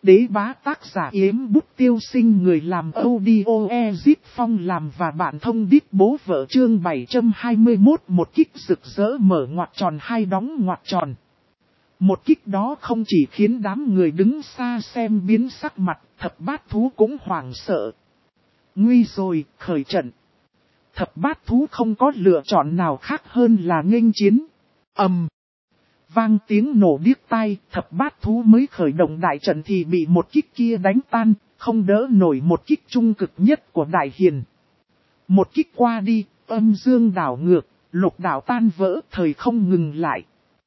Đế bá tác giả Yếm Bút Tiêu Sinh, người làm audio Ezip Phong làm và bạn thông đít bố vợ, chương 721. Một kích rực rỡ mở ngoặc tròn hai đóng ngoặc tròn. Một kích đó không chỉ khiến đám người đứng xa xem biến sắc mặt, thập bát thú cũng hoảng sợ. Nguy rồi, khởi trận. Thập bát thú không có lựa chọn nào khác hơn là nghênh chiến. Vang tiếng nổ điếc tai, thập bát thú mới khởi động đại trận thì bị một kích kia đánh tan, không đỡ nổi một kích trung cực nhất của đại hiền. Một kích qua đi, âm dương đảo ngược, lục đảo tan vỡ, thời không ngừng lại.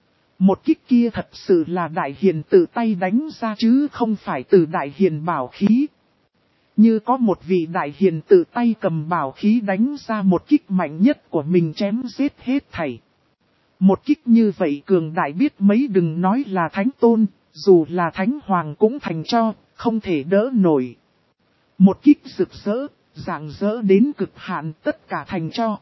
Một kích kia thật sự là đại hiền tự tay đánh ra chứ không phải từ đại hiền bảo khí. Như có một vị đại hiền tự tay cầm bảo khí đánh ra một kích mạnh nhất của mình, chém giết hết thảy. Một kích như vậy cường đại biết mấy, đừng nói là thánh tôn, dù là thánh hoàng cũng thành cho, không thể đỡ nổi. Một kích rực rỡ, rạng rỡ đến cực hạn, tất cả thành cho.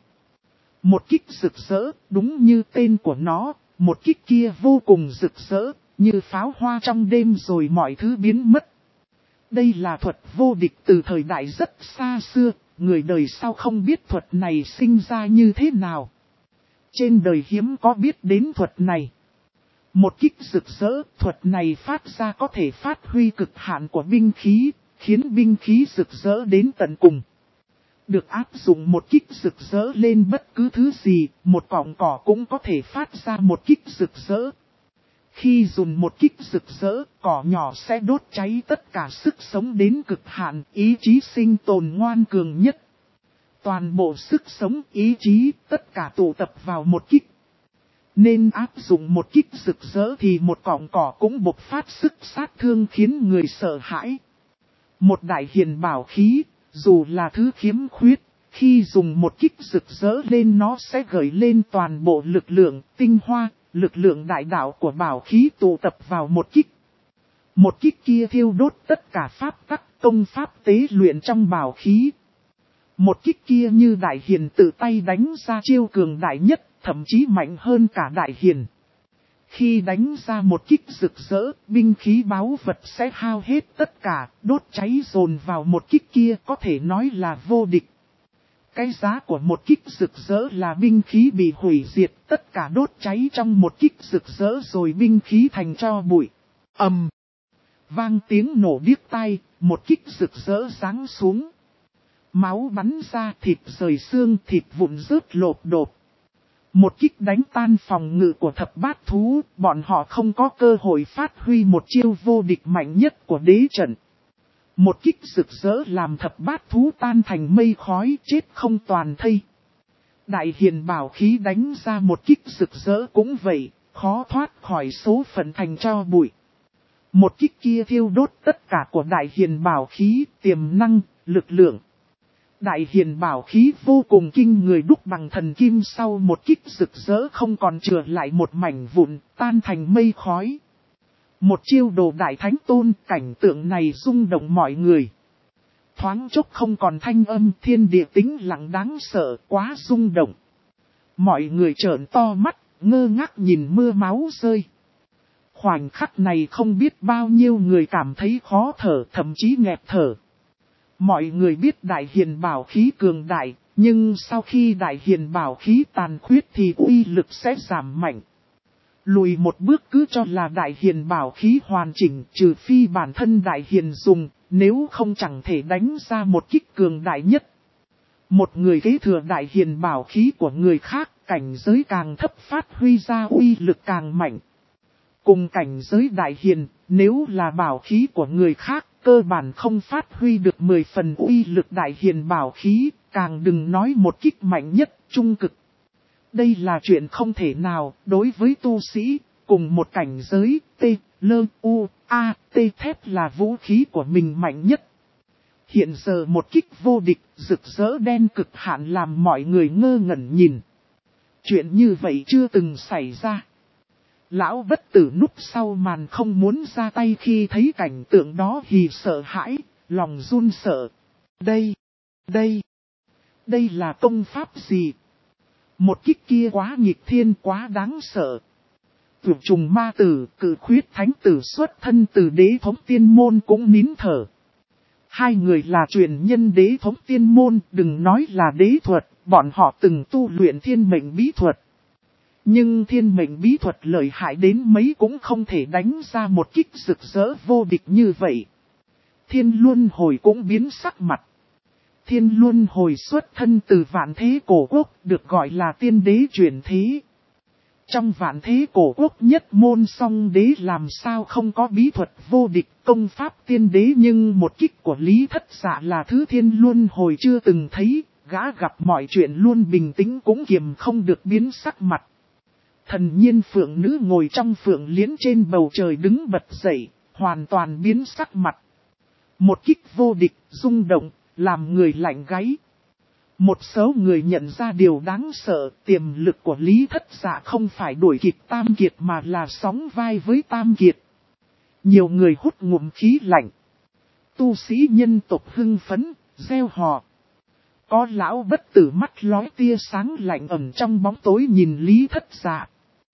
Một kích rực rỡ, đúng như tên của nó, một kích kia vô cùng rực rỡ, như pháo hoa trong đêm rồi mọi thứ biến mất. Đây là thuật vô địch từ thời đại rất xa xưa, người đời sau không biết thuật này sinh ra như thế nào. Trên đời hiếm có biết đến thuật này. Một kích rực rỡ, thuật này phát ra có thể phát huy cực hạn của binh khí, khiến binh khí rực rỡ đến tận cùng. Được áp dụng một kích rực rỡ lên bất cứ thứ gì, một cọng cỏ cũng có thể phát ra một kích rực rỡ. Khi dùng một kích rực rỡ, cỏ nhỏ sẽ đốt cháy tất cả sức sống đến cực hạn, ý chí sinh tồn ngoan cường nhất. Toàn bộ sức sống, ý chí, tất cả tụ tập vào một kích. Nên áp dụng một kích rực rỡ thì một cọng cỏ cũng bộc phát sức sát thương khiến người sợ hãi. Một đại hiền bảo khí, dù là thứ khiếm khuyết, khi dùng một kích rực rỡ lên nó sẽ gợi lên toàn bộ lực lượng, tinh hoa, lực lượng đại đạo của bảo khí tụ tập vào một kích. Một kích kia thiêu đốt tất cả pháp tắc, công pháp tế luyện trong bảo khí. Một kích kia như đại hiền tự tay đánh ra chiêu cường đại nhất, thậm chí mạnh hơn cả đại hiền. Khi đánh ra một kích rực rỡ, binh khí báu vật sẽ hao hết tất cả, đốt cháy dồn vào một kích kia, có thể nói là vô địch. Cái giá của một kích rực rỡ là binh khí bị hủy diệt, tất cả đốt cháy trong một kích rực rỡ rồi binh khí thành tro bụi. Vang tiếng nổ điếc tai, một kích rực rỡ giáng xuống. Máu bắn ra, thịt rời xương, thịt vụn rớt lộp đột. Một kích đánh tan phòng ngự của thập bát thú, bọn họ không có cơ hội phát huy một chiêu vô địch mạnh nhất của đế trận. Một kích rực rỡ làm thập bát thú tan thành mây khói, chết không toàn thây. Đại hiền bảo khí đánh ra một kích rực rỡ cũng vậy, khó thoát khỏi số phận thành tro bụi. Một kích kia thiêu đốt tất cả của đại hiền bảo khí, tiềm năng, lực lượng. Đại hiền bảo khí vô cùng kinh người, đúc bằng thần kim, sau một kích rực rỡ không còn chừa lại một mảnh vụn, tan thành mây khói. Một chiêu đồ đại thánh tôn, cảnh tượng này rung động mọi người. Thoáng chốc không còn thanh âm, thiên địa tĩnh lặng đáng sợ, quá rung động. Mọi người trợn to mắt, ngơ ngác nhìn mưa máu rơi. Khoảnh khắc này không biết bao nhiêu người cảm thấy khó thở, thậm chí nghẹt thở. Mọi người biết đại hiền bảo khí cường đại, nhưng sau khi đại hiền bảo khí tàn khuyết thì uy lực sẽ giảm mạnh. Lùi một bước cứ cho là đại hiền bảo khí hoàn chỉnh, trừ phi bản thân đại hiền dùng, nếu không chẳng thể đánh ra một kích cường đại nhất. Một người kế thừa đại hiền bảo khí của người khác, cảnh giới càng thấp phát huy ra uy lực càng mạnh. Cùng cảnh giới đại hiền, nếu là bảo khí của người khác, cơ bản không phát huy được 10 phần uy lực đại hiền bảo khí, càng đừng nói một kích mạnh nhất, trung cực. Đây là chuyện không thể nào, đối với tu sĩ, cùng một cảnh giới, T, L, U, A, T thép là vũ khí của mình mạnh nhất. Hiện giờ một kích vô địch, rực rỡ đen cực hạn làm mọi người ngơ ngẩn nhìn. Chuyện như vậy chưa từng xảy ra. Lão bất tử núp sau màn không muốn ra tay khi thấy cảnh tượng đó thì sợ hãi, lòng run sợ. Đây là công pháp gì? Một kích kia quá nghịch thiên, quá đáng sợ. Vượt trùng ma tử, cự khuyết thánh tử xuất thân từ đế thống tiên môn cũng nín thở. Hai người là truyền nhân đế thống tiên môn, đừng nói là đế thuật, bọn họ từng tu luyện thiên mệnh bí thuật. Nhưng thiên mệnh bí thuật lợi hại đến mấy cũng không thể đánh ra một kích rực rỡ vô địch như vậy. Thiên Luân Hồi cũng biến sắc mặt. Thiên Luân Hồi xuất thân từ vạn thế cổ quốc, được gọi là tiên đế truyền thế. Trong vạn thế cổ quốc nhất môn song đế làm sao không có bí thuật vô địch công pháp tiên đế, nhưng một kích của Lý Thất Dạ là thứ Thiên Luân Hồi chưa từng thấy, gã gặp mọi chuyện luôn bình tĩnh cũng kiềm không được biến sắc mặt. Thần Nhiên phượng nữ ngồi trong phượng liễn trên bầu trời đứng bật dậy, hoàn toàn biến sắc mặt. Một kích vô địch, rung động, làm người lạnh gáy. Một số người nhận ra điều đáng sợ, tiềm lực của Lý Thất Dạ không phải đuổi kịp Tam Kiệt mà là sóng vai với Tam Kiệt. Nhiều người hút ngụm khí lạnh. Tu sĩ nhân tộc hưng phấn, reo hò. Có lão bất tử mắt lóe tia sáng lạnh ẩn trong bóng tối nhìn Lý Thất Dạ.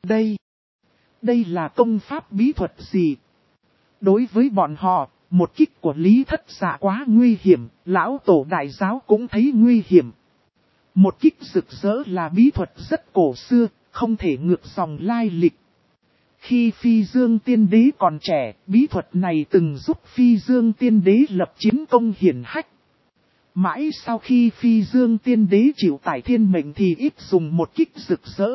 Đây là công pháp bí thuật gì? Đối với bọn họ, một kích của Lý Thất Dạ quá nguy hiểm, lão tổ đại giáo cũng thấy nguy hiểm. Một kích rực rỡ là bí thuật rất cổ xưa, không thể ngược dòng lai lịch. Khi Phi Dương Tiên Đế còn trẻ, bí thuật này từng giúp Phi Dương Tiên Đế lập chiến công hiển hách. Mãi sau khi Phi Dương Tiên Đế chịu tải thiên mệnh thì ít dùng một kích rực rỡ.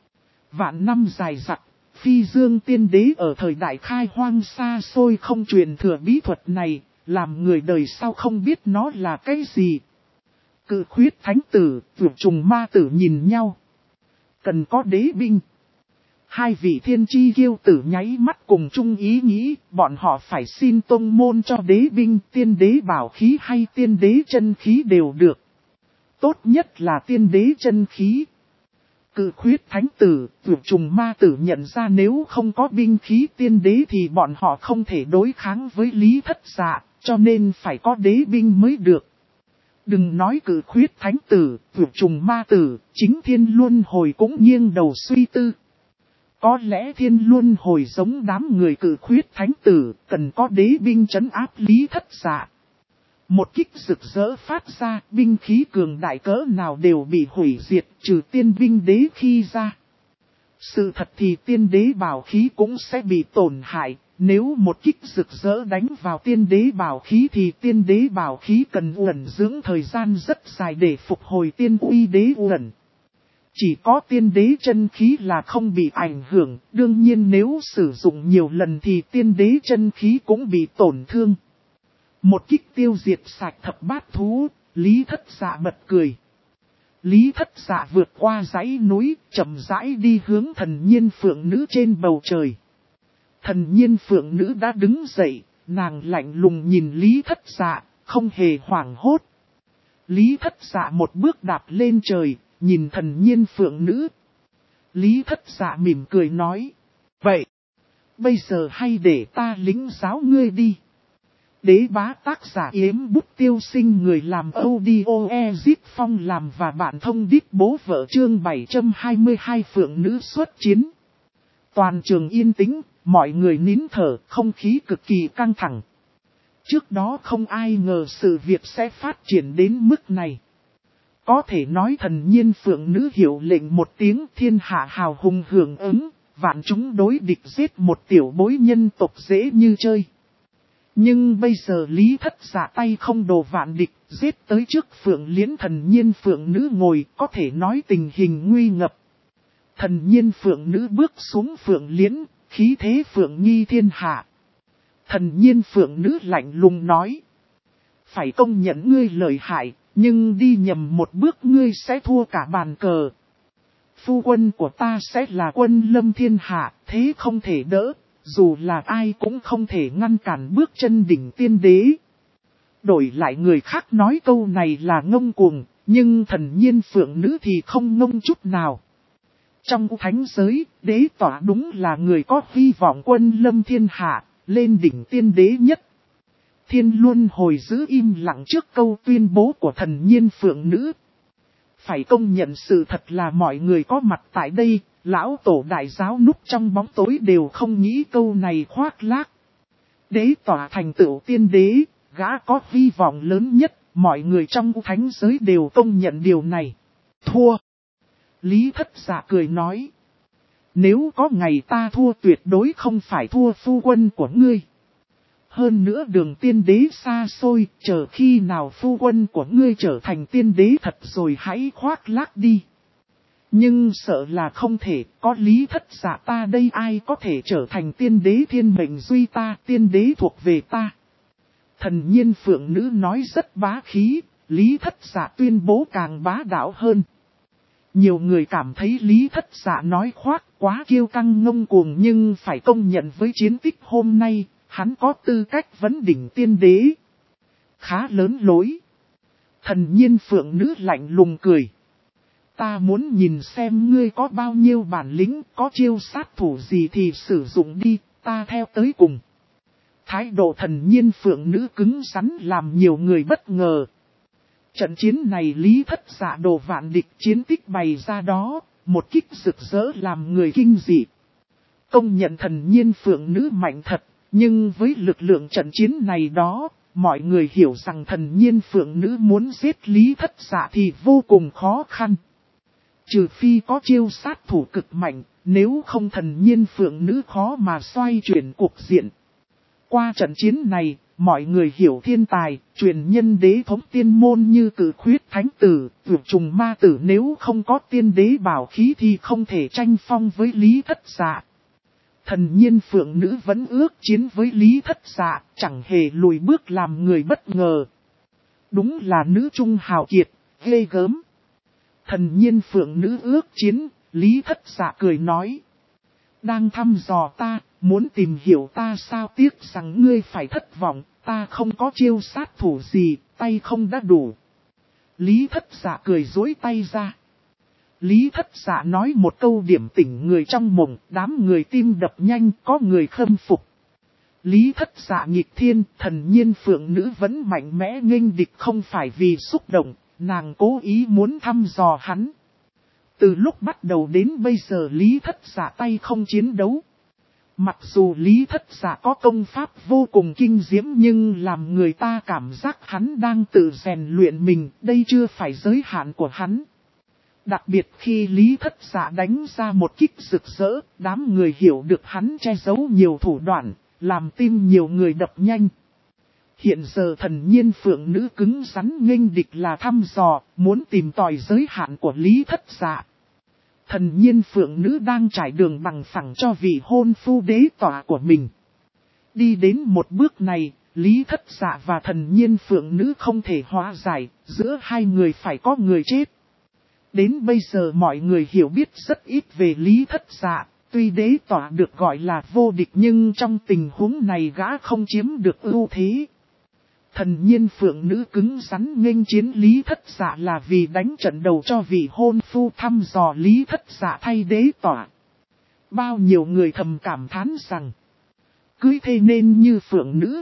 Vạn năm dài dặc, Phi Dương Tiên Đế ở thời đại khai hoang xa xôi không truyền thừa bí thuật này, làm người đời sau không biết nó là cái gì. Cự khuyết thánh tử, vượt trùng ma tử nhìn nhau. Cần có đế binh. Hai vị thiên chi kiêu tử nháy mắt cùng chung ý nghĩ, bọn họ phải xin tông môn cho đế binh, tiên đế bảo khí hay tiên đế chân khí đều được. Tốt nhất là tiên đế chân khí. Cự khuyết thánh tử, vượt trùng ma tử nhận ra nếu không có binh khí tiên đế thì bọn họ không thể đối kháng với Lý Thất Dạ, cho nên phải có đế binh mới được. Đừng nói cự khuyết thánh tử, vượt trùng ma tử, chính Thiên Luân Hồi cũng nghiêng đầu suy tư. Có lẽ Thiên Luân Hồi giống đám người cự khuyết thánh tử, cần có đế binh trấn áp Lý Thất Dạ. Một kích rực rỡ phát ra, binh khí cường đại cỡ nào đều bị hủy diệt, trừ tiên binh đế khi ra. Sự thật thì tiên đế bảo khí cũng sẽ bị tổn hại, nếu một kích rực rỡ đánh vào tiên đế bảo khí thì tiên đế bảo khí cần uẩn dưỡng thời gian rất dài để phục hồi tiên uy đế uẩn. Chỉ có tiên đế chân khí là không bị ảnh hưởng, đương nhiên nếu sử dụng nhiều lần thì tiên đế chân khí cũng bị tổn thương. Một kích tiêu diệt sạch thập bát thú, Lý Thất Dạ bật cười. Lý Thất Dạ vượt qua dãy núi, chậm rãi đi hướng thần nhiên phượng nữ trên bầu trời. Thần nhiên phượng nữ đã đứng dậy, nàng lạnh lùng nhìn Lý Thất Dạ, không hề hoảng hốt. Lý Thất Dạ một bước đạp lên trời, nhìn thần nhiên phượng nữ. Lý Thất Dạ mỉm cười nói. Vậy, bây giờ hay để ta lĩnh giáo ngươi đi. Đế bá tác giả Yếm Bút Tiêu Sinh, người làm audio Ezip Phong làm và bạn thông đít bố vợ chương 722 phượng nữ xuất chiến. Toàn trường yên tĩnh, mọi người nín thở, không khí cực kỳ căng thẳng. Trước đó không ai ngờ sự việc sẽ phát triển đến mức này. Có thể nói thần nhiên phượng nữ hiệu lệnh một tiếng, thiên hạ hào hùng hưởng ứng, vạn chúng đối địch giết một tiểu bối nhân tộc dễ như chơi. Nhưng bây giờ Lý Thất Dạ tay không đồ vạn địch, giết tới trước phượng liễn thần nhiên phượng nữ ngồi, có thể nói tình hình nguy ngập. Thần nhiên phượng nữ bước xuống phượng liễn, khí thế phượng nghi thiên hạ. Thần nhiên phượng nữ lạnh lùng nói. Phải công nhận ngươi lợi hại, nhưng đi nhầm một bước ngươi sẽ thua cả bàn cờ. Phu quân của ta sẽ là quân lâm thiên hạ, thế không thể đỡ. Dù là ai cũng không thể ngăn cản bước chân đỉnh tiên đế. Đổi lại người khác nói câu này là ngông cuồng, nhưng thần nhiên phượng nữ thì không ngông chút nào. Trong thánh giới, đế tỏa đúng là người có hy vọng quân lâm thiên hạ, lên đỉnh tiên đế nhất. Thiên Luân Hồi giữ im lặng trước câu tuyên bố của thần nhiên phượng nữ. Phải công nhận sự thật là mọi người có mặt tại đây, Lão tổ đại giáo núp trong bóng tối đều không nghĩ câu này khoác lác. Đế tỏa thành tựu tiên đế, gã có hy vọng lớn nhất, mọi người trong thánh giới đều công nhận điều này. Thua. Lý Thất Dạ cười nói. Nếu có ngày ta thua tuyệt đối không phải thua phu quân của ngươi. Hơn nữa đường tiên đế xa xôi, chờ khi nào phu quân của ngươi trở thành tiên đế thật rồi hãy khoác lác đi. Nhưng sợ là không thể, có Lý Thất Dạ ta đây ai có thể trở thành tiên đế thiên mệnh duy ta, tiên đế thuộc về ta. Thần Nhiên Phượng Nữ nói rất bá khí, Lý Thất Dạ tuyên bố càng bá đạo hơn. Nhiều người cảm thấy Lý Thất Dạ nói khoác quá kiêu căng ngông cuồng, nhưng phải công nhận với chiến tích hôm nay, hắn có tư cách vấn đỉnh tiên đế. Khá lớn lối. Thần Nhiên Phượng Nữ lạnh lùng cười. Ta muốn nhìn xem ngươi có bao nhiêu bản lĩnh, có chiêu sát thủ gì thì sử dụng đi, ta theo tới cùng. Thái độ Thần Nhiên Phượng Nữ cứng rắn làm nhiều người bất ngờ. Trận chiến này Lý Thất Dạ đồ vạn địch chiến tích bày ra đó, một kích rực rỡ làm người kinh dị. Công nhận Thần Nhiên Phượng Nữ mạnh thật, nhưng với lực lượng trận chiến này đó, mọi người hiểu rằng Thần Nhiên Phượng Nữ muốn giết Lý Thất Dạ thì vô cùng khó khăn. Trừ phi có chiêu sát thủ cực mạnh, nếu không Thần Nhiên Phượng Nữ khó mà xoay chuyển cuộc diện. Qua trận chiến này, mọi người hiểu thiên tài, truyền nhân đế thống tiên môn như Cử Khuyết Thánh Tử, Vượt Trùng Ma Tử nếu không có tiên đế bảo khí thì không thể tranh phong với Lý Thất Dạ. Thần Nhiên Phượng Nữ vẫn ước chiến với Lý Thất Dạ, chẳng hề lùi bước làm người bất ngờ. Đúng là nữ trung hào kiệt, ghê gớm. Thần Nhiên Phượng Nữ ước chiến, Lý Thất Dạ cười nói. Đang thăm dò ta, muốn tìm hiểu ta sao, tiếc rằng ngươi phải thất vọng, ta không có chiêu sát thủ gì, tay không đã đủ. Lý Thất Dạ cười dối tay ra. Lý Thất Dạ nói một câu điểm tỉnh người trong mộng, đám người tim đập nhanh, có người khâm phục. Lý Thất Dạ nghịch thiên, Thần Nhiên Phượng Nữ vẫn mạnh mẽ nghênh địch không phải vì xúc động, nàng cố ý muốn thăm dò hắn. Từ lúc bắt đầu đến bây giờ Lý Thất Dạ tay không chiến đấu. Mặc dù Lý Thất Dạ có công pháp vô cùng kinh diễm nhưng làm người ta cảm giác hắn đang tự rèn luyện mình, đây chưa phải giới hạn của hắn. Đặc biệt khi Lý Thất Dạ đánh ra một kích rực rỡ, đám người hiểu được hắn che giấu nhiều thủ đoạn, làm tim nhiều người đập nhanh. Hiện giờ Thần Nhiên Phượng Nữ cứng rắn nghênh địch là thăm dò, muốn tìm tòi giới hạn của Lý Thất Dạ. Thần Nhiên Phượng Nữ đang trải đường bằng phẳng cho vị hôn phu đế tỏa của mình. Đi đến một bước này, Lý Thất Dạ và Thần Nhiên Phượng Nữ không thể hóa giải, giữa hai người phải có người chết. Đến bây giờ mọi người hiểu biết rất ít về Lý Thất Dạ, tuy đế tỏa được gọi là vô địch nhưng trong tình huống này gã không chiếm được ưu thế. Thần Nhiên Phượng Nữ cứng rắn nghênh chiến Lý Thất Dạ là vì đánh trận đầu cho vị hôn phu thăm dò Lý Thất Dạ thay đế tỏa. Bao nhiêu người thầm cảm thán rằng, cưới thê nên như Phượng Nữ.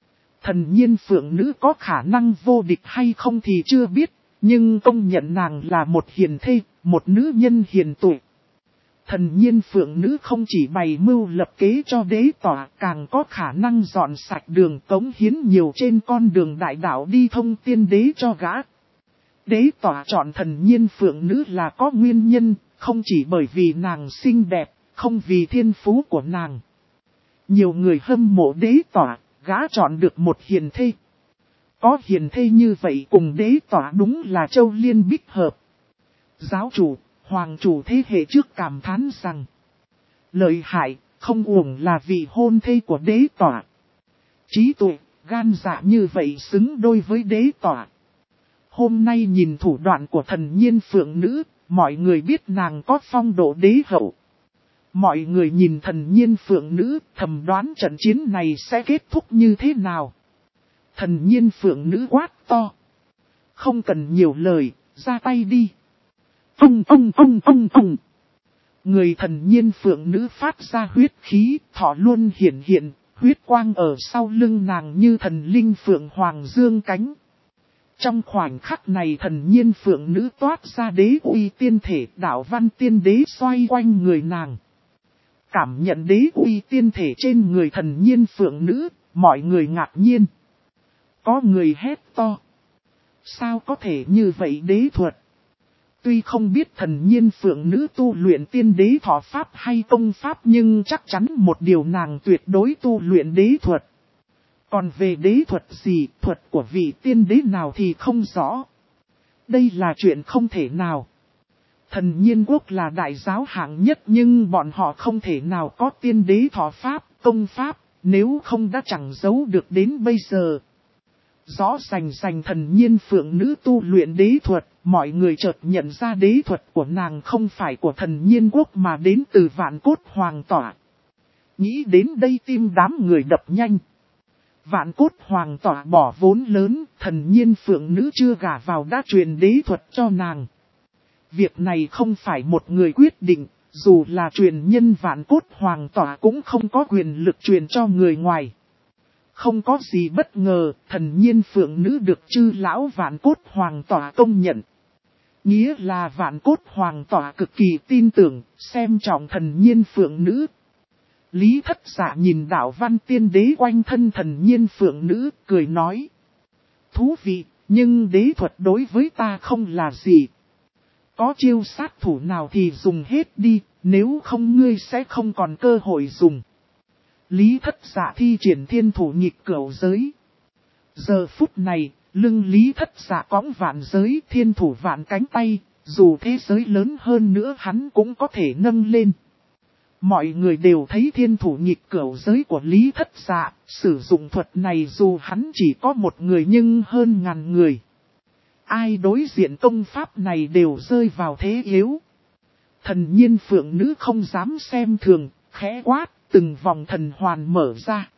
Thần Nhiên Phượng Nữ có khả năng vô địch hay không thì chưa biết, nhưng công nhận nàng là một hiền thê, một nữ nhân hiền tuệ. Thần Nhiên Phượng Nữ không chỉ bày mưu lập kế cho đế tỏa, càng có khả năng dọn sạch đường cống hiến nhiều trên con đường đại đạo đi thông tiên đế cho gã. Đế tỏa chọn Thần Nhiên Phượng Nữ là có nguyên nhân, không chỉ bởi vì nàng xinh đẹp, không vì thiên phú của nàng. Nhiều người hâm mộ đế tỏa, gã chọn được một hiền thê. Có hiền thê như vậy cùng đế tỏa đúng là châu liên bích hợp. Giáo chủ, hoàng chủ thế hệ trước cảm thán rằng, lợi hại, không uổng là vị hôn thê của đế tỏa. Trí tuệ, gan dạ như vậy xứng đôi với đế tỏa. Hôm nay nhìn thủ đoạn của Thần Nhiên Phượng Nữ, mọi người biết nàng có phong độ đế hậu. Mọi người nhìn Thần Nhiên Phượng Nữ, thầm đoán trận chiến này sẽ kết thúc như thế nào. Thần Nhiên Phượng Nữ quát to. Không cần nhiều lời, ra tay đi. Ông. Người Thần Nhiên Phượng Nữ phát ra huyết khí, thọ luôn hiện, huyết quang ở sau lưng nàng như thần linh phượng hoàng dương cánh. Trong khoảnh khắc này thần nhiên phượng nữ toát ra đế uy tiên thể, đạo văn tiên đế xoay quanh người nàng. Cảm nhận đế uy tiên thể trên người thần nhiên phượng nữ, mọi người ngạc nhiên. Có người hét to. Sao có thể như vậy đế thuật? Tuy không biết thần nhiên phượng nữ tu luyện tiên đế thọ pháp hay công pháp, nhưng chắc chắn một điều nàng tuyệt đối tu luyện đế thuật. Còn về đế thuật gì, thuật của vị tiên đế nào thì không rõ. Đây là chuyện không thể nào. Thần nhiên quốc là đại giáo hạng nhất, nhưng bọn họ không thể nào có tiên đế thọ pháp, công pháp, nếu không đã chẳng giấu được đến bây giờ. Rõ rành thần nhiên phượng nữ tu luyện đế thuật, mọi người chợt nhận ra đế thuật của nàng không phải của thần nhiên quốc mà đến từ Vạn Cốt Hoàng Tỏa. Nghĩ đến đây tim đám người đập nhanh. Vạn Cốt Hoàng Tỏa bỏ vốn lớn, thần nhiên phượng nữ chưa gả vào đã truyền đế thuật cho nàng. Việc này không phải một người quyết định, dù là truyền nhân Vạn Cốt Hoàng Tỏa cũng không có quyền lực truyền cho người ngoài. Không có gì bất ngờ, thần nhiên phượng nữ được chư lão Vạn Cốt Hoàng Tỏa công nhận. Nghĩa là Vạn Cốt Hoàng Tỏa cực kỳ tin tưởng, xem trọng thần nhiên phượng nữ. Lý Thất Dạ nhìn đạo văn tiên đế quanh thân thần nhiên phượng nữ, cười nói. Thú vị, nhưng đế thuật đối với ta không là gì. Có chiêu sát thủ nào thì dùng hết đi, nếu không ngươi sẽ không còn cơ hội dùng. Lý Thất Dạ thi triển thiên thủ nghịch cửu giới. Giờ phút này, lưng Lý Thất Dạ cõng vạn giới, thiên thủ vạn cánh tay, dù thế giới lớn hơn nữa hắn cũng có thể nâng lên. Mọi người đều thấy thiên thủ nghịch cửu giới của Lý Thất Dạ, sử dụng thuật này dù hắn chỉ có một người nhưng hơn ngàn người. Ai đối diện công pháp này đều rơi vào thế yếu. Thần nhiên phượng nữ không dám xem thường, khẽ quát, từng vòng thần hoàn mở ra.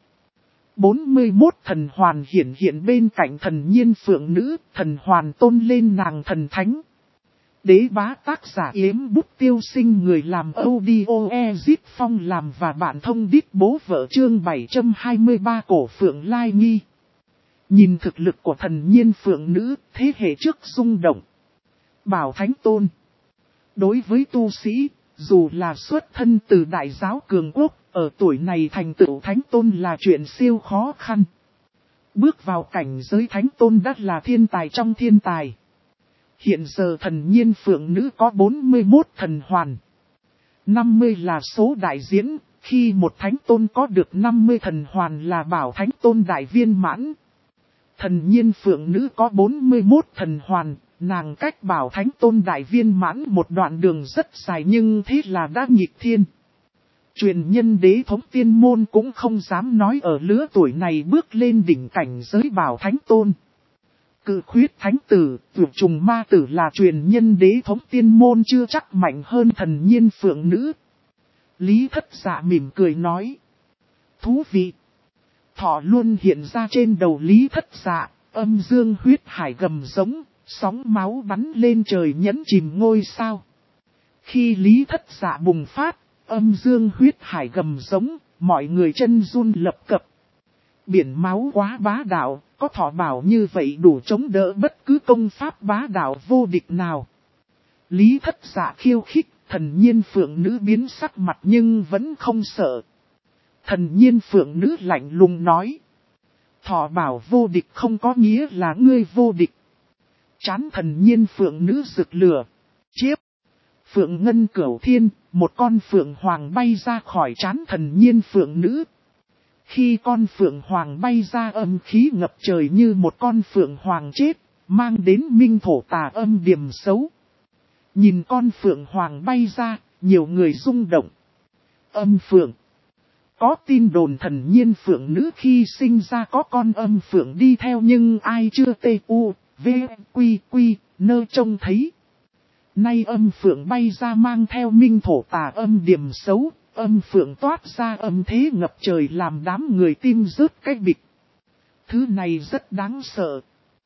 41 thần hoàn hiện bên cạnh thần nhiên phượng nữ, thần hoàn tôn lên nàng thần thánh. Đế bá tác giả Yếm Bút Tiêu Sinh, người làm audio Ezit Phong làm và bạn thông đít bố vợ chương 723 cổ phượng lai nghi. Nhìn thực lực của thần nhiên phượng nữ, thế hệ trước rung động. Bảo Thánh Tôn. Đối với tu sĩ, dù là xuất thân từ đại giáo cường quốc, ở tuổi này thành tựu Thánh Tôn là chuyện siêu khó khăn. Bước vào cảnh giới Thánh Tôn đã là thiên tài trong thiên tài. Hiện giờ thần nhiên phượng nữ có 41 thần hoàn. 50 là số đại diễn, khi một Thánh Tôn có được 50 thần hoàn là bảo Thánh Tôn đại viên mãn. Thần nhiên phượng nữ có 41 thần hoàn, nàng cách bảo Thánh Tôn đại viên mãn một đoạn đường rất dài, nhưng thế là đã nghịch thiên. Truyền nhân đế thống tiên môn cũng không dám nói ở lứa tuổi này bước lên đỉnh cảnh giới bảo Thánh Tôn. Cự khuyết thánh tử, tuyệt trùng ma tử là truyền nhân đế thống tiên môn chưa chắc mạnh hơn thần nhiên phượng nữ. Lý Thất Dạ mỉm cười nói. Thú vị. Thọ luôn hiện ra trên đầu Lý Thất Dạ, âm dương huyết hải gầm giống, sóng máu bắn lên trời nhấn chìm ngôi sao. Khi Lý Thất Dạ bùng phát, âm dương huyết hải gầm giống, mọi người chân run lập cập. Biển máu quá bá đạo, có thọ bảo như vậy đủ chống đỡ bất cứ công pháp bá đạo vô địch nào. Lý Thất Dạ khiêu khích, thần nhiên phượng nữ biến sắc mặt nhưng vẫn không sợ. Thần nhiên phượng nữ lạnh lùng nói. Thọ bảo vô địch không có nghĩa là ngươi vô địch. Chán thần nhiên phượng nữ rực lửa. Chiếp. Phượng ngân cửu thiên, một con phượng hoàng bay ra khỏi trán thần nhiên phượng nữ. Khi con phượng hoàng bay ra, âm khí ngập trời như một con phượng hoàng chết, mang đến minh thổ tà âm điềm xấu. Nhìn con phượng hoàng bay ra, nhiều người rung động. Âm phượng. Có tin đồn thần nhiên phượng nữ khi sinh ra có con âm phượng đi theo, nhưng ai chưa nơ trông thấy. Nay âm phượng bay ra mang theo minh thổ tà âm điềm xấu, âm phượng toát ra âm thế ngập trời làm đám người tim rớt cái bịch. Thứ này rất đáng sợ.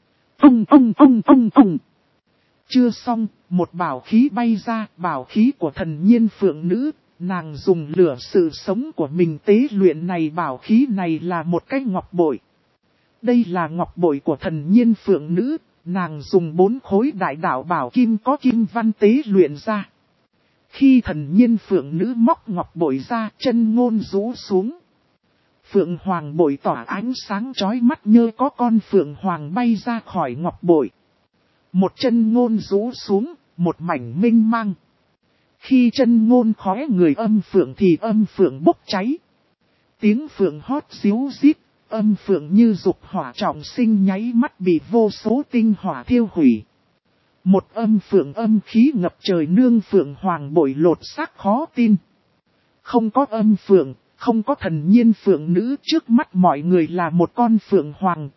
Chưa xong, một bảo khí bay ra, bảo khí của thần nhiên phượng nữ, nàng dùng lửa sự sống của mình tế luyện này. Bảo khí này là một cái ngọc bội. Đây là ngọc bội của thần nhiên phượng nữ, nàng dùng 4 khối đại đạo bảo kim có kim văn tế luyện ra. Khi thần nhiên phượng nữ móc ngọc bội ra, chân ngôn rũ xuống. Phượng hoàng bội tỏa ánh sáng chói mắt như có con phượng hoàng bay ra khỏi ngọc bội. Một chân ngôn rũ xuống, một mảnh minh mang. Khi chân ngôn khóe người âm phượng thì âm phượng bốc cháy. Tiếng phượng hót xíu rít, âm phượng như dục hỏa trọng sinh nháy mắt bị vô số tinh hỏa thiêu hủy. Một âm phượng âm khí ngập trời nương phượng hoàng bội lột xác khó tin. Không có âm phượng, không có thần nhiên phượng nữ, trước mắt mọi người là một con phượng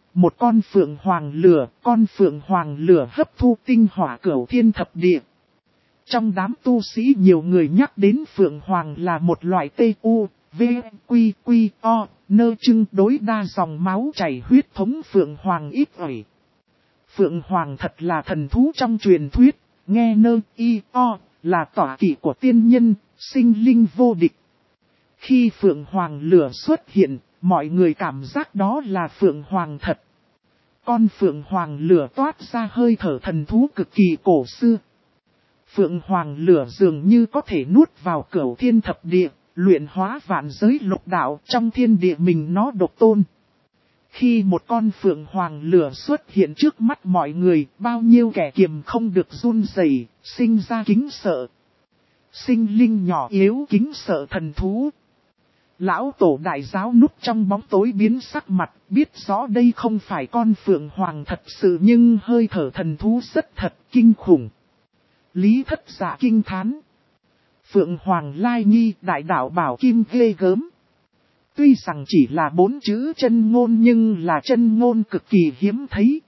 hoàng lửa, con phượng hoàng lửa hấp thu tinh hỏa cửu thiên thập địa. Trong đám tu sĩ nhiều người nhắc đến phượng hoàng là một loại tu, v, quy, o, nơ trưng đối đa dòng máu chảy huyết thống phượng hoàng ít ỏi. Phượng hoàng thật là thần thú trong truyền thuyết, nghe nơ o là tỏa kỵ của tiên nhân, sinh linh vô địch. Khi phượng hoàng lửa xuất hiện, mọi người cảm giác đó là phượng hoàng thật. Con phượng hoàng lửa toát ra hơi thở thần thú cực kỳ cổ xưa. Phượng hoàng lửa dường như có thể nuốt vào cửu thiên thập địa, luyện hóa vạn giới lục đạo, trong thiên địa mình nó độc tôn. Khi một con phượng hoàng lửa xuất hiện trước mắt mọi người, bao nhiêu kẻ kiềm không được run rẩy, sinh ra kính sợ. Sinh linh nhỏ yếu kính sợ thần thú. Lão tổ đại giáo núp trong bóng tối biến sắc mặt, biết rõ đây không phải con phượng hoàng thật sự nhưng hơi thở thần thú rất thật kinh khủng. Lý Thất Dạ kinh thán. Phượng hoàng lai nghi đại đạo bảo kim ghê gớm. Tuy rằng chỉ là 4 chữ chân ngôn nhưng là chân ngôn cực kỳ hiếm thấy.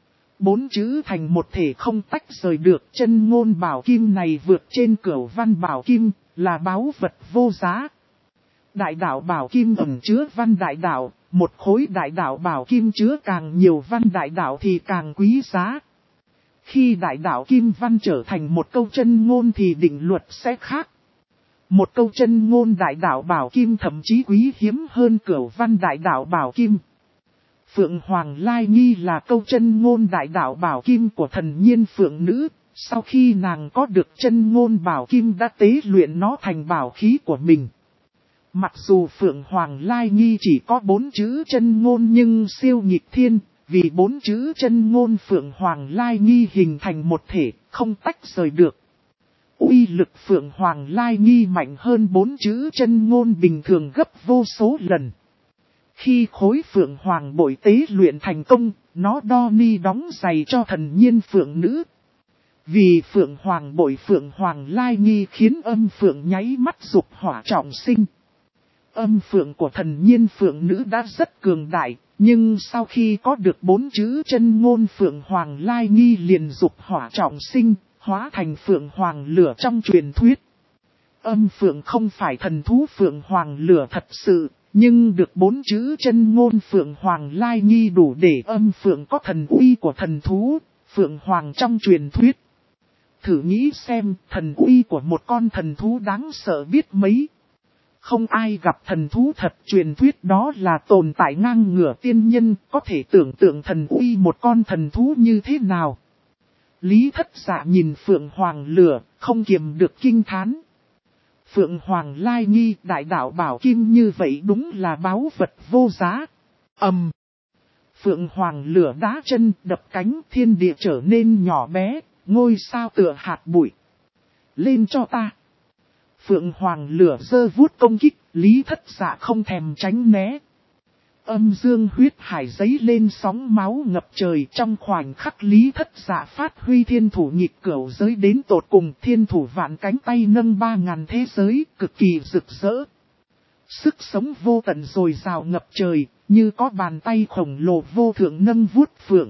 4 chữ thành một thể không tách rời được, chân ngôn bảo kim này vượt trên cửu văn bảo kim, là báu vật vô giá. Đại đạo bảo kim ẩn chứa văn đại đạo, một khối đại đạo bảo kim chứa càng nhiều văn đại đạo thì càng quý giá. Khi đại đạo kim văn trở thành một câu chân ngôn thì định luật sẽ khác. Một câu chân ngôn đại đạo bảo kim thậm chí quý hiếm hơn cửu văn đại đạo bảo kim. Phượng Hoàng Lai Nghi là câu chân ngôn đại đạo bảo kim của thần nhiên phượng nữ, sau khi nàng có được chân ngôn bảo kim đã tế luyện nó thành bảo khí của mình. Mặc dù Phượng Hoàng Lai Nghi chỉ có 4 chữ chân ngôn nhưng siêu nghịch thiên, vì 4 chữ chân ngôn Phượng Hoàng Lai Nghi hình thành một thể, không tách rời được. Uy lực Phượng Hoàng Lai Nghi mạnh hơn 4 chữ chân ngôn bình thường gấp vô số lần. Khi khối Phượng Hoàng bội tế luyện thành công, nó đo ni đóng giày cho thần nhiên phượng nữ. Vì Phượng Hoàng bội Phượng Hoàng Lai Nghi khiến âm phượng nháy mắt dục hỏa trọng sinh. Âm phượng của thần nhiên phượng nữ đã rất cường đại, nhưng sau khi có được 4 chữ chân ngôn Phượng Hoàng Lai Nghi liền dục hỏa trọng sinh, hóa thành Phượng Hoàng lửa trong truyền thuyết. Âm phượng không phải thần thú Phượng Hoàng lửa thật sự, nhưng được 4 chữ chân ngôn Phượng Hoàng Lai Nghi đủ để âm phượng có thần uy của thần thú, Phượng Hoàng trong truyền thuyết. Thử nghĩ xem, thần uy của một con thần thú đáng sợ biết mấy. Không ai gặp thần thú thật, truyền thuyết đó là tồn tại ngang ngửa tiên nhân, có thể tưởng tượng thần uy một con thần thú như thế nào. Lý Thất Dạ nhìn Phượng Hoàng lửa, không kiềm được kinh thán. Phượng Hoàng Lai Nghi đại đạo bảo kim như vậy đúng là báu vật vô giá. Phượng Hoàng lửa đá chân đập cánh, thiên địa trở nên nhỏ bé, ngôi sao tựa hạt bụi. Lên cho ta. Phượng Hoàng lửa giơ vuốt công kích, Lý Thất Dạ không thèm tránh né. Âm dương huyết hải giấy lên sóng máu ngập trời, trong khoảnh khắc Lý Thất Dạ phát huy thiên thủ nhịp cửu giới đến tột cùng, thiên thủ vạn cánh tay nâng 3000 thế giới, cực kỳ rực rỡ. Sức sống vô tận dồi dào ngập trời, như có bàn tay khổng lồ vô thượng nâng vuốt phượng.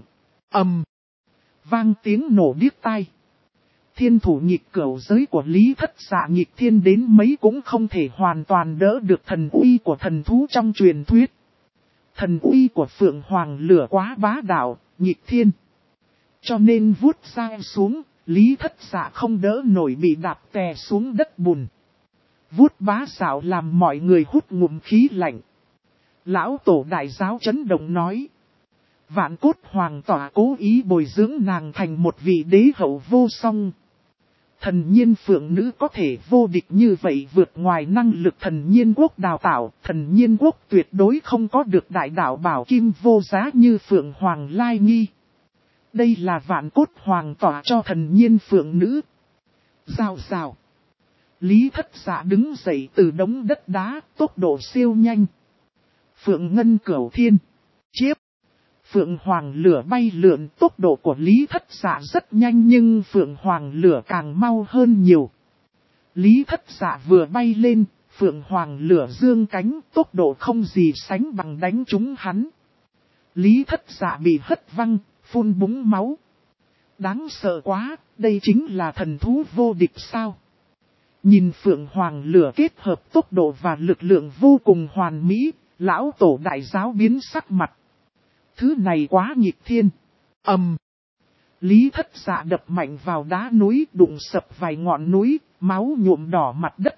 Vang tiếng nổ điếc tai. Thiên thủ nhịp cửu giới của Lý Thất Dạ nhịp thiên đến mấy cũng không thể hoàn toàn đỡ được thần uy của thần thú trong truyền thuyết. Thần uy của Phượng Hoàng lửa quá bá đạo, nhịp thiên. Cho nên vuốt ra xuống, Lý Thất Dạ không đỡ nổi bị đạp tè xuống đất bùn. Vuốt bá xảo làm mọi người hút ngụm khí lạnh. Lão tổ đại giáo chấn động nói. Vạn Cốt Hoàng tỏa cố ý bồi dưỡng nàng thành một vị đế hậu vô song. Thần Nhiên Phượng Nữ có thể vô địch như vậy vượt ngoài năng lực Thần Nhiên Quốc đào tạo. Thần Nhiên Quốc tuyệt đối không có được đại đạo bảo kim vô giá như Phượng Hoàng Lai Nghi. Đây là Vạn Cốt Hoàng tỏa cho Thần Nhiên Phượng Nữ. Rào rào. Lý Thất Dạ đứng dậy từ đống đất đá, tốc độ siêu nhanh. Phượng Ngân Cửu Thiên. Chiếp. Phượng Hoàng lửa bay lượn, tốc độ của Lý Thất Dạ rất nhanh nhưng Phượng Hoàng lửa càng mau hơn nhiều. Lý Thất Dạ vừa bay lên, Phượng Hoàng lửa dương cánh, tốc độ không gì sánh bằng đánh trúng hắn. Lý Thất Dạ bị hất văng, phun búng máu. Đáng sợ quá, đây chính là thần thú vô địch sao? Nhìn Phượng Hoàng lửa kết hợp tốc độ và lực lượng vô cùng hoàn mỹ, lão tổ đại giáo biến sắc mặt. Thứ này quá nghịch thiên. Lý Thất Dạ đập mạnh vào đá núi, đụng sập vài ngọn núi, máu nhuộm đỏ mặt đất.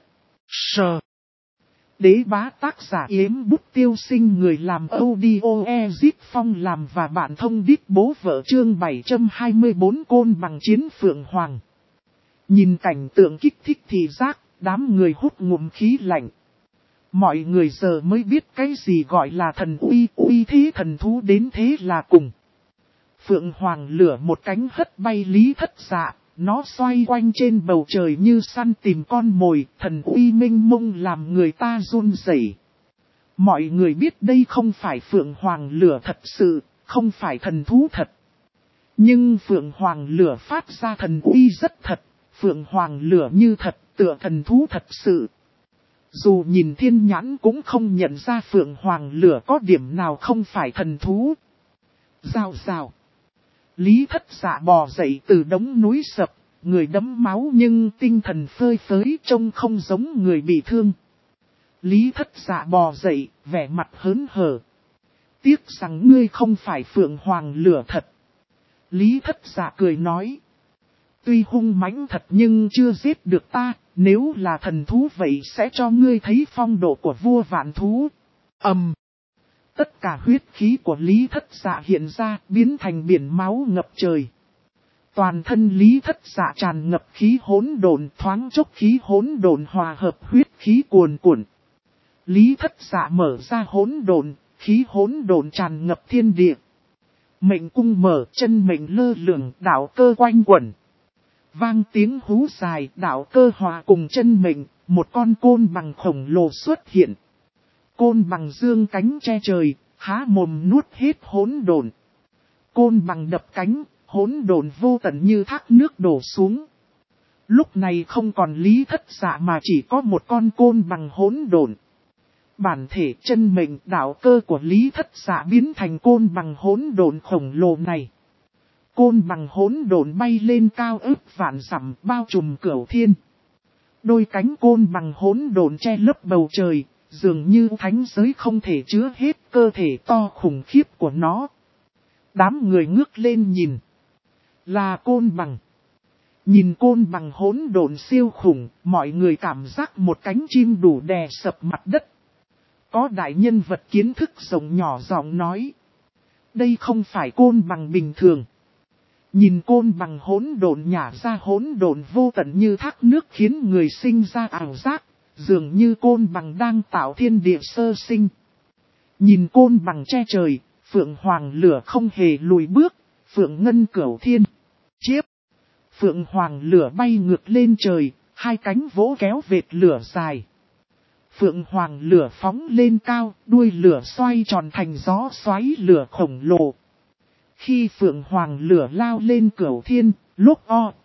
Đế bá tác giả Yếm Bút Tiêu Sinh, người làm audio Ezip Phong làm và bạn thông đít bố vợ chương 724 côn bằng chiến Phượng Hoàng. Nhìn cảnh tượng kích thích thị giác, đám người hút ngụm khí lạnh. Mọi người giờ mới biết cái gì gọi là thần uy thế thần thú đến thế là cùng. Phượng Hoàng lửa một cánh hất bay Lý Thất Dạ, nó xoay quanh trên bầu trời như săn tìm con mồi, thần uy minh mông làm người ta run rẩy. Mọi người biết đây không phải Phượng Hoàng lửa thật sự, không phải thần thú thật. Nhưng Phượng Hoàng lửa phát ra thần uy rất thật, Phượng Hoàng lửa như thật, tựa thần thú thật sự. Dù nhìn thiên nhãn cũng không nhận ra Phượng Hoàng lửa có điểm nào không phải thần thú. Rào rào. Lý Thất Dạ bò dậy từ đống núi sập, người đẫm máu nhưng tinh thần phơi phới trông không giống người bị thương. Lý Thất Dạ bò dậy, vẻ mặt hớn hở. Tiếc rằng ngươi không phải Phượng Hoàng lửa thật. Lý Thất Dạ cười nói. Tuy hung mãnh thật nhưng chưa giết được ta, nếu là thần thú vậy sẽ cho ngươi thấy phong độ của vua vạn thú. Tất cả huyết khí của Lý Thất Dạ hiện ra, biến thành biển máu ngập trời. Toàn thân Lý Thất Dạ tràn ngập khí hỗn độn, thoáng chốc khí hỗn độn hòa hợp huyết khí cuồn cuộn. Lý Thất Dạ mở ra hỗn độn, khí hỗn độn tràn ngập thiên địa. Mệnh cung mở, chân mệnh lơ lửng, đạo cơ quanh quẩn. Vang tiếng hú dài, đạo cơ hòa cùng chân mệnh, một con côn bằng khổng lồ xuất hiện. Côn bằng dương cánh che trời, há mồm nuốt hết hỗn độn. Côn bằng đập cánh, hỗn độn vô tận như thác nước đổ xuống. Lúc này không còn Lý Thất Dạ mà chỉ có một con côn bằng hỗn độn. Bản thể chân mệnh đạo cơ của Lý Thất Dạ biến thành côn bằng hỗn độn khổng lồ này. Côn bằng hỗn độn bay lên cao ước vạn dặm bao trùm cửu thiên. Đôi cánh côn bằng hỗn độn che lấp bầu trời, dường như thánh giới không thể chứa hết cơ thể to khủng khiếp của nó. Đám người ngước lên nhìn. Là côn bằng. Nhìn côn bằng hỗn độn siêu khủng, mọi người cảm giác một cánh chim đủ đè sập mặt đất. Có đại nhân vật kiến thức rộng nhỏ giọng nói. Đây không phải côn bằng bình thường. Nhìn côn bằng hỗn độn nhả ra hỗn độn vô tận như thác nước khiến người sinh ra ảo giác, dường như côn bằng đang tạo thiên địa sơ sinh. Nhìn côn bằng che trời, Phượng Hoàng lửa không hề lùi bước, Phượng Ngân Cửu Thiên. Chiếp. Phượng Hoàng lửa bay ngược lên trời, hai cánh vỗ kéo vệt lửa dài. Phượng Hoàng lửa phóng lên cao, đuôi lửa xoay tròn thành gió xoáy lửa khổng lồ. Khi Phượng Hoàng lửa lao lên Cửu Thiên, lúc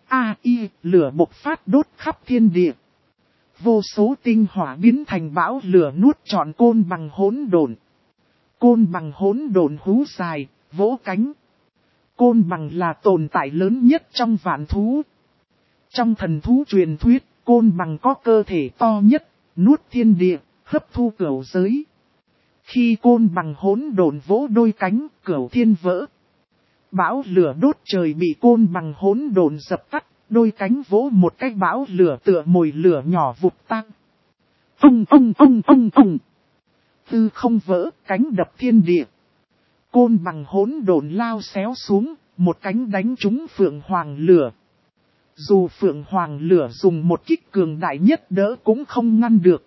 lửa bộc phát đốt khắp thiên địa. Vô số tinh hỏa biến thành bão lửa nuốt trọn côn bằng hỗn độn. Côn bằng hỗn độn hú dài, vỗ cánh. Côn bằng là tồn tại lớn nhất trong vạn thú. Trong thần thú truyền thuyết, côn bằng có cơ thể to nhất, nuốt thiên địa, hấp thu cửu giới. Khi côn bằng hỗn độn vỗ đôi cánh, cửu thiên vỡ. Bão lửa đốt trời bị côn bằng hỗn độn dập tắt, đôi cánh vỗ một cái bão lửa tựa mồi lửa nhỏ vụt tăng. Tư không vỡ, cánh đập thiên địa. Côn bằng hỗn độn lao xéo xuống, một cánh đánh trúng Phượng Hoàng lửa. Dù Phượng Hoàng lửa dùng một kích cường đại nhất đỡ cũng không ngăn được.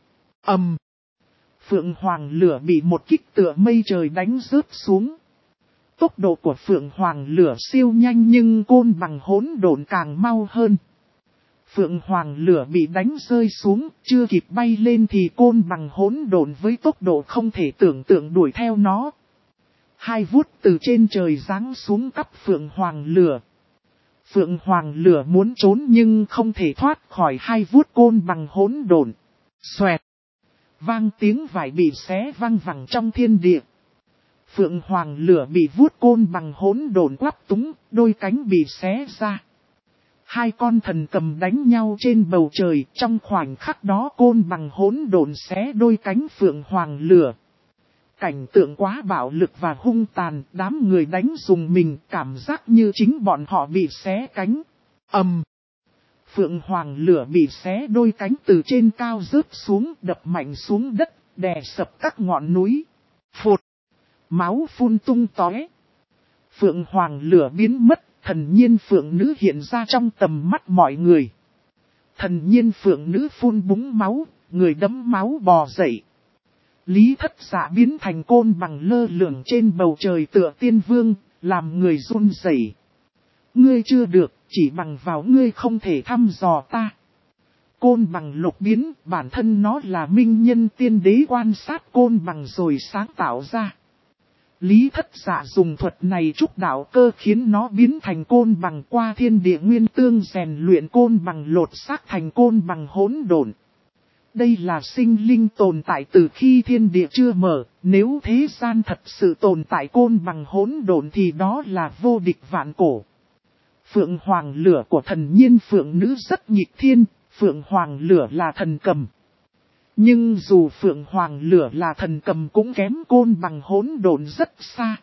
Phượng Hoàng lửa bị một kích tựa mây trời đánh rớt xuống. Tốc độ của Phượng Hoàng lửa siêu nhanh nhưng côn bằng hỗn độn càng mau hơn. Phượng Hoàng lửa bị đánh rơi xuống, chưa kịp bay lên thì côn bằng hỗn độn với tốc độ không thể tưởng tượng đuổi theo nó. Hai vuốt từ trên trời giáng xuống cắp Phượng Hoàng lửa. Phượng Hoàng lửa muốn trốn nhưng không thể thoát khỏi hai vuốt côn bằng hỗn độn. Xoẹt! Vang tiếng vải bị xé vang vẳng trong thiên địa. Phượng Hoàng lửa bị vuốt côn bằng hỗn độn quắp túng, đôi cánh bị xé ra. Hai con thần cầm đánh nhau trên bầu trời, trong khoảnh khắc đó côn bằng hỗn độn xé đôi cánh Phượng Hoàng lửa. Cảnh tượng quá bạo lực và hung tàn, đám người đánh dùng mình cảm giác như chính bọn họ bị xé cánh. Phượng Hoàng lửa bị xé đôi cánh từ trên cao rớt xuống, đập mạnh xuống đất, đè sập các ngọn núi. Phụt! Máu phun tung tóe. Phượng Hoàng lửa biến mất, thần nhiên Phượng nữ hiện ra trong tầm mắt mọi người. Thần nhiên Phượng nữ phun búng máu, người đẫm máu bò dậy. Lý Thất Dạ biến thành côn bằng lơ lửng trên bầu trời tựa tiên vương, làm người run rẩy. Ngươi chưa được, chỉ bằng vào ngươi không thể thăm dò ta. Côn bằng lục biến, bản thân nó là minh nhân tiên đế quan sát côn bằng rồi sáng tạo ra. Lý Thất Dạ dùng thuật này trúc đạo cơ khiến nó biến thành côn bằng qua thiên địa nguyên tương rèn luyện côn bằng lột xác thành côn bằng hỗn độn. Đây là sinh linh tồn tại từ khi thiên địa chưa mở, nếu thế gian thật sự tồn tại côn bằng hỗn độn thì đó là vô địch vạn cổ. Phượng Hoàng lửa của thần nhiên Phượng nữ rất nghịch thiên, Phượng Hoàng lửa là thần cầm. Nhưng dù Phượng Hoàng lửa là thần cầm cũng kém côn bằng hỗn độn rất xa.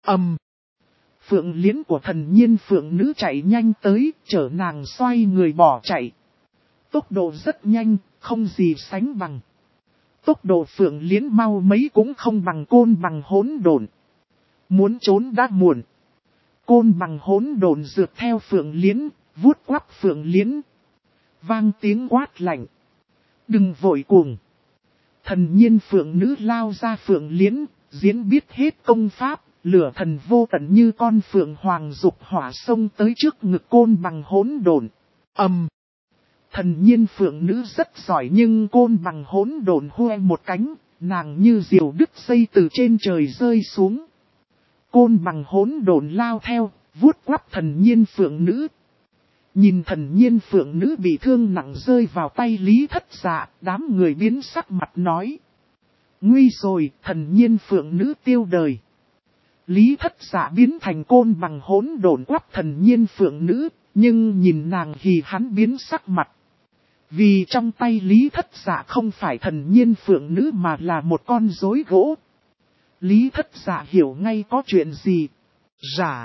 Phượng liễn của thần nhiên Phượng nữ chạy nhanh tới, chở nàng xoay người bỏ chạy. Tốc độ rất nhanh, không gì sánh bằng. Tốc độ Phượng liễn mau mấy cũng không bằng côn bằng hỗn độn. Muốn trốn đã muộn. Côn bằng hỗn độn rượt theo Phượng liễn, vuốt quắp Phượng liễn. Vang tiếng quát lạnh. Đừng vội cuồng. Thần nhiên Phượng nữ lao ra Phượng liễn, diễn biết hết công pháp, lửa thần vô tận như con Phượng Hoàng dục hỏa sông tới trước ngực côn bằng hỗn độn. Thần nhiên Phượng nữ rất giỏi nhưng côn bằng hỗn độn hoe một cánh, nàng như diều đứt dây từ trên trời rơi xuống. Côn bằng hỗn độn lao theo, vuốt quắp thần nhiên Phượng nữ. Nhìn thần nhiên Phượng nữ bị thương nặng rơi vào tay Lý Thất Dạ, đám người biến sắc mặt nói. Nguy rồi, thần nhiên Phượng nữ tiêu đời. Lý Thất Dạ biến thành côn bằng hỗn độn quắp thần nhiên Phượng nữ, nhưng nhìn nàng thì hắn biến sắc mặt. Vì trong tay Lý Thất Dạ không phải thần nhiên Phượng nữ mà là một con rối gỗ. Lý Thất Dạ hiểu ngay có chuyện gì. Dạ.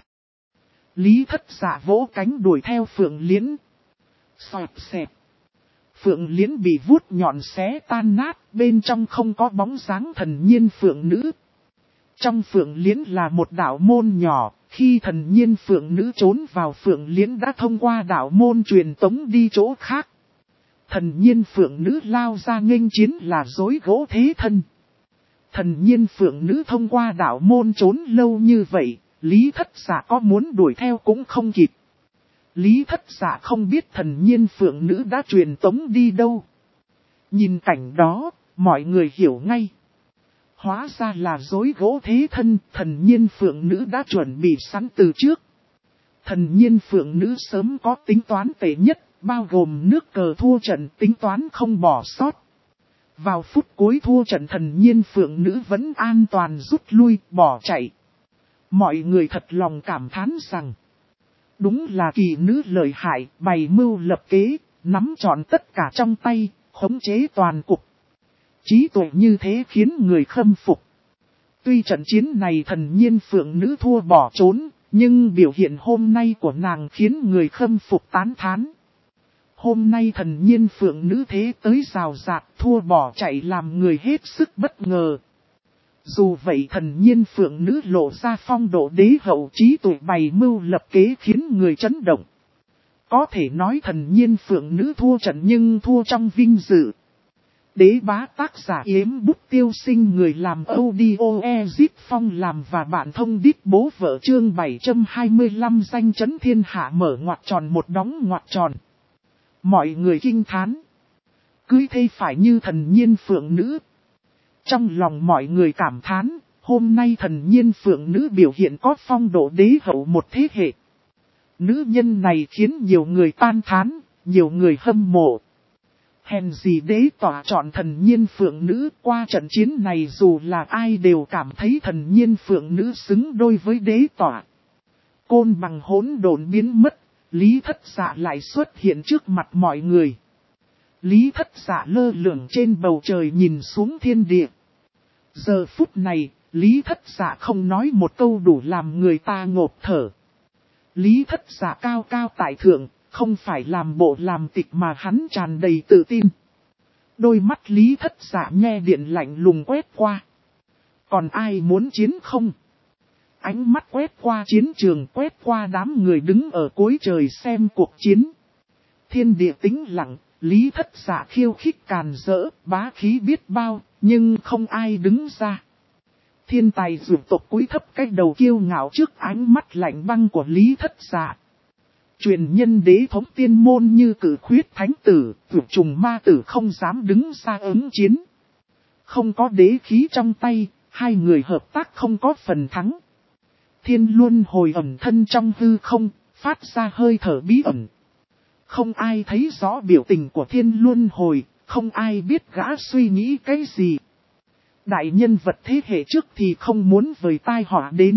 Lý Thất Dạ vỗ cánh đuổi theo Phượng liễn. Xoẹt xẹt. Phượng liễn bị vuốt nhọn xé tan nát, bên trong không có bóng dáng thần nhiên Phượng nữ. Trong Phượng liễn là một đạo môn nhỏ, khi thần nhiên Phượng nữ trốn vào Phượng liễn đã thông qua đạo môn truyền tống đi chỗ khác. Thần nhiên Phượng nữ lao ra nghênh chiến là rối gỗ thế thân. Thần nhiên Phượng nữ thông qua đạo môn trốn lâu như vậy, Lý Thất Dạ có muốn đuổi theo cũng không kịp. Lý Thất Dạ không biết thần nhiên Phượng nữ đã truyền tống đi đâu. Nhìn cảnh đó, mọi người hiểu ngay. Hóa ra là rối gỗ thế thân, thần nhiên Phượng nữ đã chuẩn bị sẵn từ trước. Thần nhiên Phượng nữ sớm có tính toán tệ nhất, bao gồm nước cờ thua trận tính toán không bỏ sót. Vào phút cuối thua trận thần nhiên Phượng nữ vẫn an toàn rút lui, bỏ chạy. Mọi người thật lòng cảm thán rằng, đúng là kỳ nữ lợi hại, bày mưu lập kế, nắm trọn tất cả trong tay, khống chế toàn cục. Trí tuệ như thế khiến người khâm phục. Tuy trận chiến này thần nhiên Phượng nữ thua bỏ trốn, nhưng biểu hiện hôm nay của nàng khiến người khâm phục tán thán. Hôm nay thần nhiên Phượng nữ thế tới rào rạt thua bỏ chạy làm người hết sức bất ngờ. Dù vậy thần nhiên phượng nữ lộ ra phong độ đế hậu trí tuệ bày mưu lập kế khiến người chấn động. Có thể nói thần nhiên phượng nữ thua trận nhưng thua trong vinh dự. Đế bá tác giả Yếm Bút Tiêu Sinh, người làm audio Ezip Phong làm và bạn thông đít bố vợ chương 725 danh chấn thiên hạ mở ngoặc tròn một đóng ngoặc tròn. Mọi người kinh thán. Cưới thê phải như thần nhiên phượng nữ. Trong lòng mọi người cảm thán, hôm nay thần nhiên phượng nữ biểu hiện có phong độ đế hậu một thế hệ. Nữ nhân này khiến nhiều người tan thán, nhiều người hâm mộ. Hèn gì đế tỏa chọn thần nhiên phượng nữ, qua trận chiến này dù là ai đều cảm thấy thần nhiên phượng nữ xứng đôi với đế tỏa. Côn bằng hỗn độn biến mất, Lý Thất Dạ lại xuất hiện trước mặt mọi người. Lý Thất Dạ lơ lửng trên bầu trời nhìn xuống thiên địa. Giờ phút này, Lý Thất Dạ không nói một câu đủ làm người ta ngộp thở. Lý Thất Dạ cao cao tại thượng, không phải làm bộ làm tịch mà hắn tràn đầy tự tin. Đôi mắt Lý Thất Dạ nghe điện lạnh lùng quét qua. Còn ai muốn chiến không? Ánh mắt quét qua chiến trường, quét qua đám người đứng ở cuối trời xem cuộc chiến. Thiên địa tĩnh lặng, Lý Thất Dạ khiêu khích càn rỡ, bá khí biết bao, nhưng không ai đứng ra. Thiên tài dụ tộc cúi thấp cái đầu kiêu ngạo trước ánh mắt lạnh băng của Lý Thất Dạ. Truyền nhân đế thống tiên môn như cử khuyết thánh tử, vượt trùng ma tử không dám đứng ra ứng chiến. Không có đế khí trong tay, hai người hợp tác không có phần thắng. Thiên Luân hồi ẩn thân trong hư không, phát ra hơi thở bí ẩn. Không ai thấy rõ biểu tình của Thiên Luân hồi, không ai biết gã suy nghĩ cái gì. Đại nhân vật thế hệ trước thì không muốn vời tai họa đến.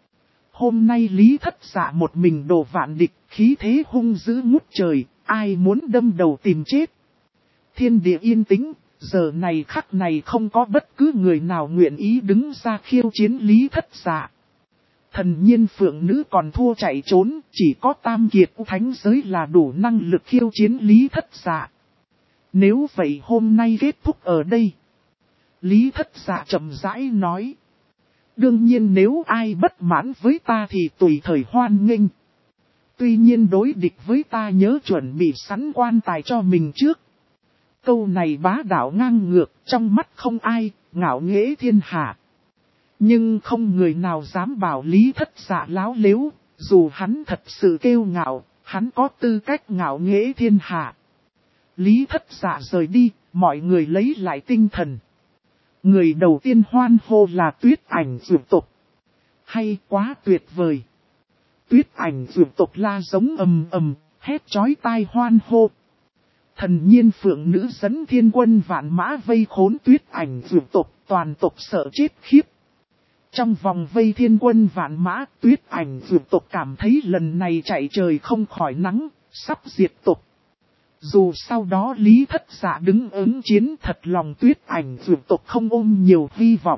Hôm nay Lý Thất Dạ một mình đổ vạn địch, khí thế hung dữ ngút trời, ai muốn đâm đầu tìm chết. Thiên địa yên tĩnh, giờ này khắc này không có bất cứ người nào nguyện ý đứng ra khiêu chiến Lý Thất Dạ. Thần nhiên phượng nữ còn thua chạy trốn, chỉ có tam kiệt thánh giới là đủ năng lực khiêu chiến Lý Thất Dạ. Nếu vậy hôm nay kết thúc ở đây. Lý Thất Dạ chậm rãi nói. Đương nhiên nếu ai bất mãn với ta thì tùy thời hoan nghênh. Tuy nhiên đối địch với ta nhớ chuẩn bị sẵn quan tài cho mình trước. Câu này bá đạo ngang ngược, trong mắt không ai, ngạo nghễ thiên hạ. Nhưng không người nào dám bảo Lý Thất Dạ láo lếu, dù hắn thật sự kêu ngạo, hắn có tư cách ngạo nghễ thiên hạ. Lý Thất Dạ rời đi, mọi người lấy lại tinh thần. Người đầu tiên hoan hô là Tuyết Ảnh Dược Tộc. Hay quá tuyệt vời. Tuyết Ảnh Dược Tộc la giống ầm ầm, hét chói tai hoan hô. Thần nhiên phượng nữ dẫn thiên quân vạn mã vây khốn Tuyết Ảnh Dược Tộc, toàn tộc sợ chết khiếp. Trong vòng vây thiên quân vạn mã, Tuyết Ảnh Dược Tộc cảm thấy lần này chạy trời không khỏi nắng, sắp diệt tộc. Dù sau đó Lý Thất Dạ đứng ứng chiến, thật lòng Tuyết Ảnh Dược Tộc không ôm nhiều hy vọng.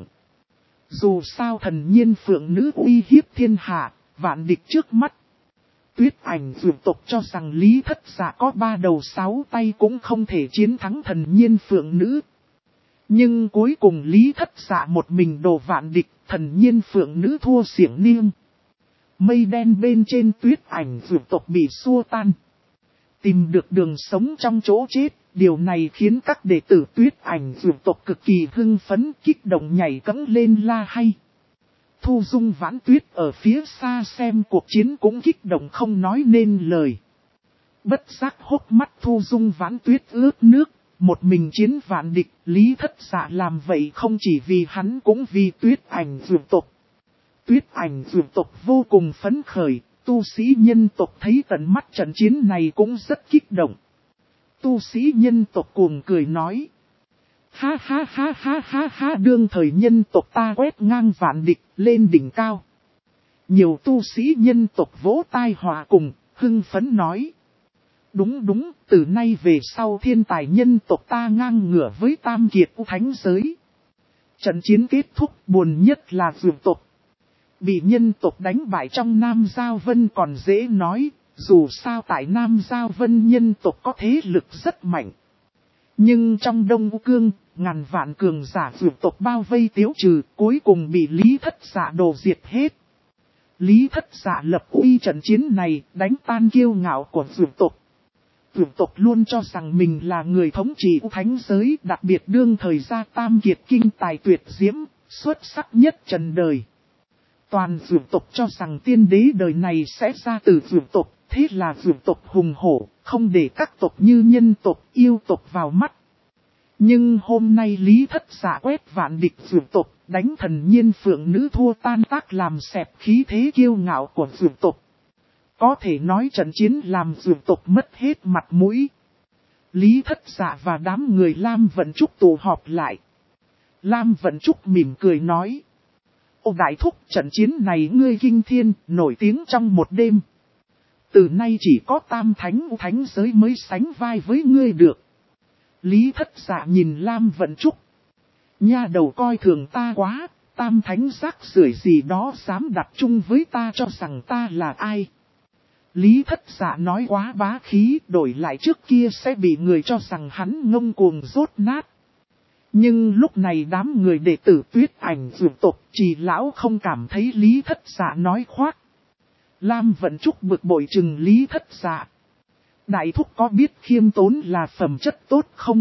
Dù sao thần nhiên phượng nữ uy hiếp thiên hạ, vạn địch trước mắt. Tuyết Ảnh Dược Tộc cho rằng Lý Thất Dạ có 3 đầu 6 tay cũng không thể chiến thắng thần nhiên phượng nữ. Nhưng cuối cùng Lý Thất Dạ một mình đổ vạn địch, thần nhiên phượng nữ thua xiểng niêng. Mây đen bên trên Tuyết Ảnh Dược Tộc bị xua tan. Tìm được đường sống trong chỗ chết, điều này khiến các đệ tử Tuyết Ảnh Dược Tộc cực kỳ hưng phấn, kích động nhảy cẫng lên la hay. Thu Dung Vãn Tuyết ở phía xa xem cuộc chiến cũng kích động không nói nên lời. Bất giác hốc mắt Thu Dung Vãn Tuyết ướt nước, một mình chiến vạn địch, Lý Thất Dạ làm vậy không chỉ vì hắn cũng vì Tuyết Ảnh Dược Tộc. Tuyết Ảnh Dược Tộc vô cùng phấn khởi. Tu sĩ nhân tộc thấy tận mắt trận chiến này cũng rất kích động. Tu sĩ nhân tộc cuồng cười nói. Ha ha ha ha ha ha, đương thời nhân tộc ta quét ngang vạn địch lên đỉnh cao. Nhiều tu sĩ nhân tộc vỗ tai hòa cùng, hưng phấn nói. Đúng đúng, từ nay về sau thiên tài nhân tộc ta ngang ngửa với tam kiệt thánh giới. Trận chiến kết thúc buồn nhất là dược tộc. Bị nhân tộc đánh bại trong Nam Giao Vân còn dễ nói, dù sao tại Nam Giao Vân nhân tộc có thế lực rất mạnh. Nhưng trong Đông U Cương, ngàn vạn cường giả vượt tộc bao vây tiếu trừ, cuối cùng bị Lý Thất Dạ đồ diệt hết. Lý Thất Dạ lập uy trận chiến này, đánh tan kiêu ngạo của vượt tộc. Vượt tộc luôn cho rằng mình là người thống trị thánh giới, đặc biệt đương thời gia tam kiệt kinh tài tuyệt diễm, xuất sắc nhất trần đời. Toàn vượt tộc cho rằng tiên đế đời này sẽ ra từ vượt tộc, thế là vượt tộc hùng hổ, không để các tộc như nhân tộc, yêu tộc vào mắt. Nhưng hôm nay Lý Thất Dạ quét vạn địch vượt tộc, đánh thần nhiên phượng nữ thua tan tác làm xẹp khí thế kiêu ngạo của vượt tộc. Có thể nói trận chiến làm vượt tộc mất hết mặt mũi. Lý Thất Dạ và đám người Lam Vận Trúc tụ họp lại. Lam Vận Trúc mỉm cười nói. Ô đại thúc, trận chiến này ngươi kinh thiên, nổi tiếng trong một đêm. Từ nay chỉ có tam thánh giới mới sánh vai với ngươi được. Lý Thất Dạ nhìn Lam Vận Trúc. Nha đầu coi thường ta quá, tam thánh rác rưởi gì đó dám đặt chung với ta cho rằng ta là ai. Lý Thất Dạ nói quá bá khí, đổi lại trước kia sẽ bị người cho rằng hắn ngông cuồng rốt nát. Nhưng lúc này đám người đệ tử Tuyết Ảnh vượt tộc chỉ lão không cảm thấy Lý Thất Dạ nói khoác. Lam Vận Trúc bực bội chừng Lý Thất Dạ. Đại thúc có biết khiêm tốn là phẩm chất tốt không?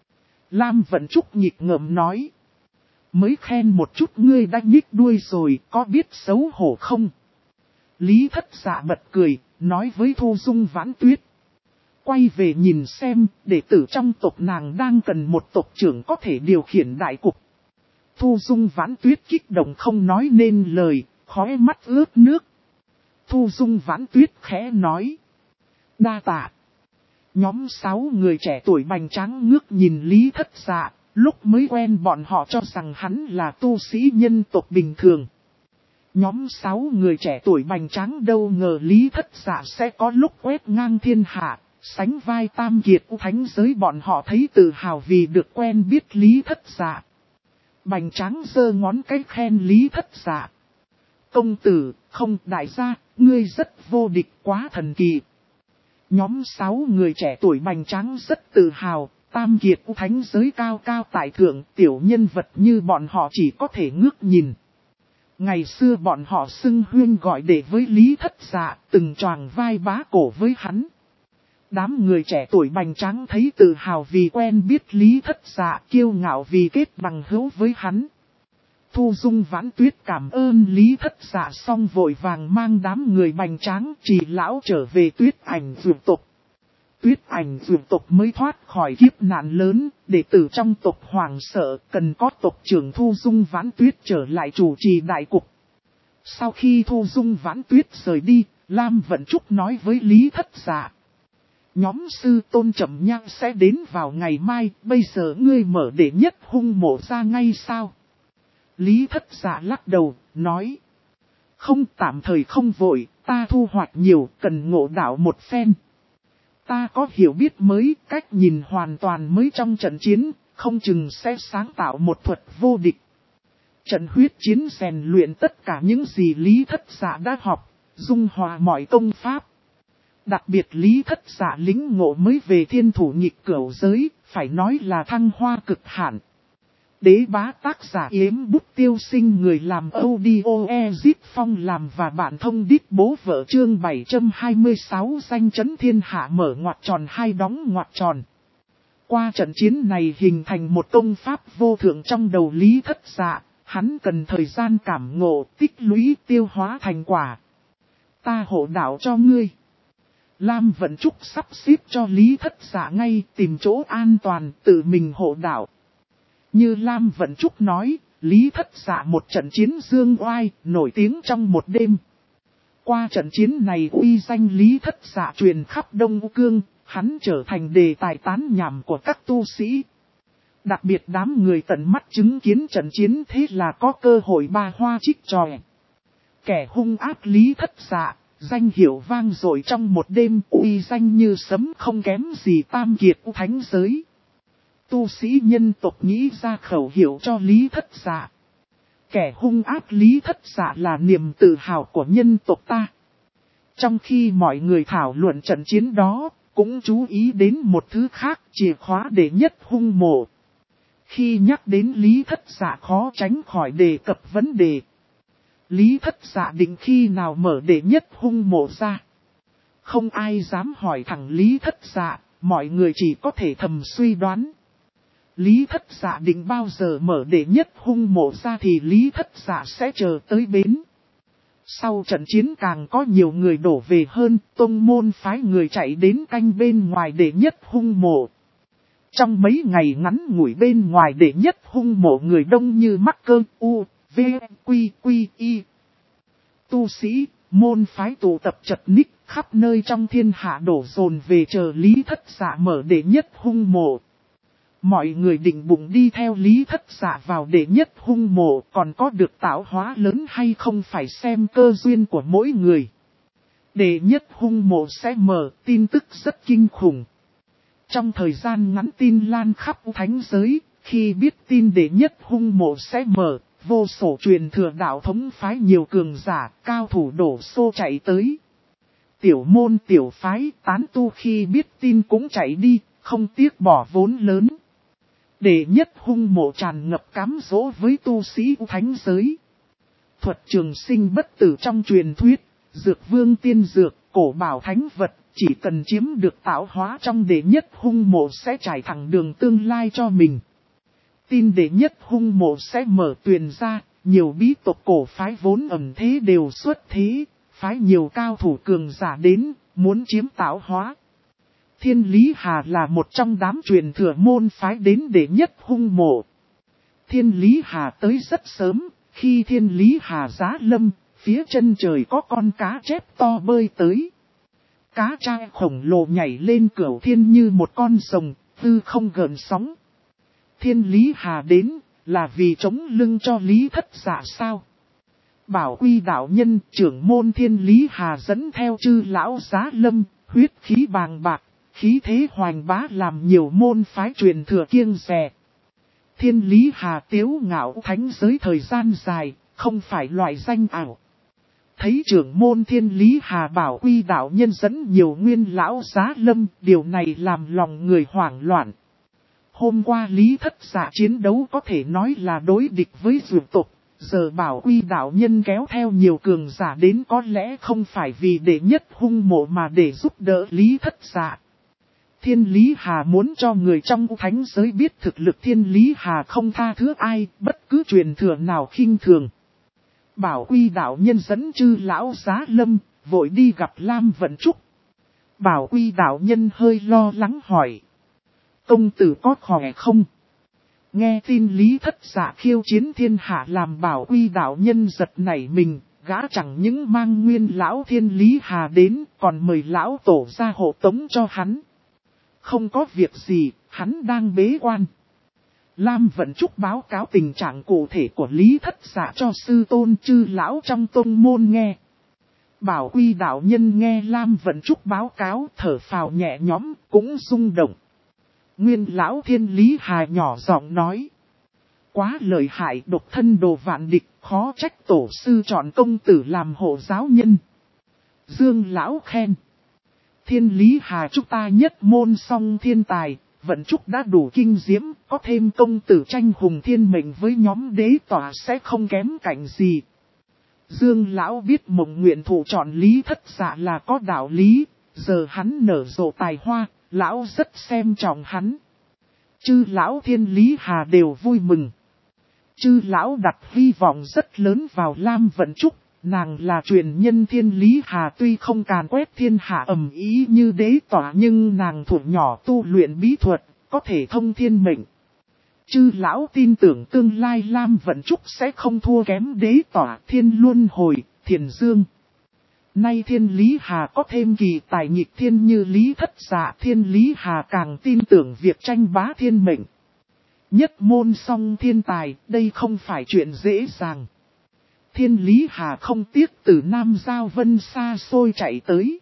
Lam Vận Trúc nhịp ngợm nói. Mới khen một chút ngươi đã nhích đuôi rồi, có biết xấu hổ không? Lý Thất Dạ bật cười, nói với Thu Dung Vãn Tuyết. Quay về nhìn xem, đệ tử trong tộc nàng đang cần một tộc trưởng có thể điều khiển đại cục. Thu Dung Vãn Tuyết kích động không nói nên lời, khóe mắt ướt nước. Thu Dung Vãn Tuyết khẽ nói. Đa tạ. Nhóm 6 người trẻ tuổi bành tráng ngước nhìn Lý Thất Dạ, lúc mới quen bọn họ cho rằng hắn là tu sĩ nhân tộc bình thường. Nhóm 6 người trẻ tuổi bành tráng đâu ngờ Lý Thất Dạ sẽ có lúc quét ngang thiên hạ, sánh vai tam kiệt thánh giới, bọn họ thấy tự hào vì được quen biết Lý Thất Dạ. Bành tráng giơ ngón cái khen Lý Thất Dạ. Công tử, không đại gia, ngươi rất vô địch, quá thần kỳ. Nhóm 6 người trẻ tuổi bành tráng rất tự hào, tam kiệt thánh giới cao cao tại thượng, tiểu nhân vật như bọn họ chỉ có thể ngước nhìn. Ngày xưa bọn họ xưng huyên gọi đệ với Lý Thất Dạ, từng choàng vai bá cổ với hắn. Đám người trẻ tuổi bành tráng thấy tự hào vì quen biết Lý Thất Dạ, kiêu ngạo vì kết bằng hữu với hắn. Thu Dung Vãn Tuyết cảm ơn Lý Thất Dạ xong vội vàng mang đám người bành tráng trì lão trở về Tuyết Ảnh vượt tộc. Tuyết Ảnh vượt tộc mới thoát khỏi kiếp nạn lớn, đệ tử trong tộc hoàng sợ cần có tộc trưởng Thu Dung Vãn Tuyết trở lại chủ trì đại cục. Sau khi Thu Dung Vãn Tuyết rời đi, Lam Vận Trúc nói với Lý Thất Dạ. Nhóm sư tôn Trầm Nhang sẽ đến vào ngày mai, bây giờ ngươi mở đệ nhất hung mộ ra ngay sao? Lý Thất Dạ lắc đầu, nói. Không, tạm thời không vội, ta thu hoạch nhiều, cần ngộ đạo một phen. Ta có hiểu biết mới, cách nhìn hoàn toàn mới trong trận chiến, không chừng sẽ sáng tạo một thuật vô địch. Trận huyết chiến rèn luyện tất cả những gì Lý Thất Dạ đã học, dung hòa mọi công pháp. Đặc biệt Lý Thất Dạ lĩnh ngộ mới về thiên thủ nghịch cửu giới, phải nói là thăng hoa cực hạn. Đế bá tác giả Yếm Bút Tiêu Sinh, người làm audio Ezip Phong làm và bản thông đít bố vợ, chương 726 danh chấn thiên hạ mở ngoặc tròn hai đóng ngoặc tròn. Qua trận chiến này hình thành một công pháp vô thượng trong đầu Lý Thất Dạ, hắn cần thời gian cảm ngộ, tích lũy, tiêu hóa thành quả. Ta hộ đạo cho ngươi. Lam Vận Trúc sắp xếp cho Lý Thất Dạ ngay, tìm chỗ an toàn, tự mình hộ đạo. Như Lam Vận Trúc nói, Lý Thất Dạ một trận chiến dương oai, nổi tiếng trong một đêm. Qua trận chiến này uy danh Lý Thất Dạ truyền khắp Đông U Cương, hắn trở thành đề tài tán nhảm của các tu sĩ. Đặc biệt đám người tận mắt chứng kiến trận chiến, thế là có cơ hội ba hoa trích tròi. Kẻ hung ác Lý Thất Dạ, danh hiệu vang dội trong một đêm, uy danh như sấm không kém gì tam kiệt thánh giới. Tu sĩ nhân tộc nghĩ ra khẩu hiệu cho Lý Thất Dạ. Kẻ hung ác Lý Thất Dạ là niềm tự hào của nhân tộc ta. Trong khi mọi người thảo luận trận chiến đó, cũng chú ý đến một thứ khác, chìa khóa đệ nhất hung mộ. Khi nhắc đến Lý Thất Dạ khó tránh khỏi đề cập vấn đề. Lý Thất Dạ định khi nào mở đệ nhất hung mộ ra. Không ai dám hỏi thẳng Lý Thất Dạ, mọi người chỉ có thể thầm suy đoán. Lý Thất Dạ định bao giờ mở đệ nhất hung mộ ra thì Lý Thất Dạ sẽ chờ tới bến. Sau trận chiến càng có nhiều người đổ về hơn, tông môn phái người chạy đến canh bên ngoài đệ nhất hung mộ. Trong mấy ngày ngắn ngủi bên ngoài đệ nhất hung mộ người đông như mắc cơn U, V, Quy, Quy, Y. Tu sĩ, môn phái tụ tập chật ních khắp nơi trong thiên hạ đổ dồn về chờ Lý Thất Dạ mở đệ nhất hung mộ. Mọi người định bụng đi theo Lý Thất Dạ vào đệ nhất hung mộ, còn có được tạo hóa lớn hay không phải xem cơ duyên của mỗi người. Đệ nhất hung mộ sẽ mở, tin tức rất kinh khủng. Trong thời gian ngắn tin lan khắp thánh giới, khi biết tin đệ nhất hung mộ sẽ mở, vô số truyền thừa đạo thống phái nhiều cường giả, cao thủ đổ xô chạy tới. Tiểu môn tiểu phái tán tu khi biết tin cũng chạy đi, không tiếc bỏ vốn lớn. Đệ nhất hung mộ tràn ngập cám dỗ với tu sĩ thánh giới. Thuật trường sinh bất tử trong truyền thuyết, dược vương tiên dược, cổ bảo thánh vật, chỉ cần chiếm được tạo hóa trong đệ nhất hung mộ sẽ trải thẳng đường tương lai cho mình. Tin đệ nhất hung mộ sẽ mở tuyền ra, nhiều bí tộc cổ phái vốn ẩn thế đều xuất thế, phái nhiều cao thủ cường giả đến, muốn chiếm tạo hóa. Thiên Lý Hà là một trong đám truyền thừa môn phái đến đệ nhất hung mộ. Thiên Lý Hà tới rất sớm, khi Thiên Lý Hà giá lâm, phía chân trời có con cá chép to bơi tới. Cá trai khổng lồ nhảy lên cửu thiên như một con rồng, tư không gợn sóng. Thiên Lý Hà đến, là vì chống lưng cho Lý Thất Dạ sao? Bảo Quy đạo nhân trưởng môn Thiên Lý Hà dẫn theo chư lão giá lâm, huyết khí bàng bạc, khí thế hoành bá làm nhiều môn phái truyền thừa kiêng dè. Thiên Lý Hà tiếu ngạo thánh giới thời gian dài, không phải loại danh ảo. Thấy trưởng môn Thiên Lý Hà Bảo Quy đạo nhân dẫn nhiều nguyên lão giá lâm, điều này làm lòng người hoảng loạn. Hôm qua Lý Thất Dạ chiến đấu có thể nói là đối địch với dược tộc, giờ Bảo Quy đạo nhân kéo theo nhiều cường giả đến có lẽ không phải vì đệ nhất hung mộ mà để giúp đỡ Lý Thất Dạ. Thiên Lý Hà muốn cho người trong thánh giới biết thực lực Thiên Lý Hà không tha thứ ai, bất cứ truyền thừa nào khinh thường. Bảo Quy đạo nhân dẫn chư lão giá lâm, vội đi gặp Lam Vận Trúc. Bảo Quy đạo nhân hơi lo lắng hỏi. Công tử có khỏe không? Nghe tin Lý Thất Dạ khiêu chiến thiên hạ làm Bảo Quy đạo nhân giật nảy mình, gã chẳng những mang nguyên lão Thiên Lý Hà đến, còn mời lão tổ ra hộ tống cho hắn. Không có việc gì, hắn đang bế quan. Lam Vận Trúc báo cáo tình trạng cụ thể của Lý Thất Dạ cho sư tôn chư lão trong tôn môn nghe. Bảo Quy đạo nhân nghe Lam Vận Trúc báo cáo thở phào nhẹ nhõm, cũng rung động. Nguyên lão Thiên Lý Hà nhỏ giọng nói. Quá lợi hại, độc thân đồ vạn địch, khó trách tổ sư chọn công tử làm hộ giáo nhân. Dương lão khen. Thiên Lý Hà chúng ta nhất môn song thiên tài, Vận Trúc đã đủ kinh diễm, có thêm công tử tranh hùng thiên mệnh với nhóm đế tỏa sẽ không kém cạnh gì. Dương lão biết mộng nguyện thủ chọn Lý Thất Dạ là có đạo lý, giờ hắn nở rộ tài hoa, lão rất xem trọng hắn. Chư lão Thiên Lý Hà đều vui mừng. Chư lão đặt hy vọng rất lớn vào Lam Vận Trúc, nàng là truyền nhân Thiên Lý Hà tuy không càn quét thiên hạ ầm ý như đế tỏa nhưng nàng thuộc nhỏ tu luyện bí thuật, có thể thông thiên mệnh. Chư lão tin tưởng tương lai Lam Vận Trúc sẽ không thua kém đế tỏa Thiên Luân Hồi, Thiền Dương. Nay Thiên Lý Hà có thêm kỳ tài nghịch thiên như Lý Thất Dạ, Thiên Lý Hà càng tin tưởng việc tranh bá thiên mệnh. Nhất môn song thiên tài, đây không phải chuyện dễ dàng. Thiên Lý Hà không tiếc từ Nam Giao Vân xa xôi chạy tới.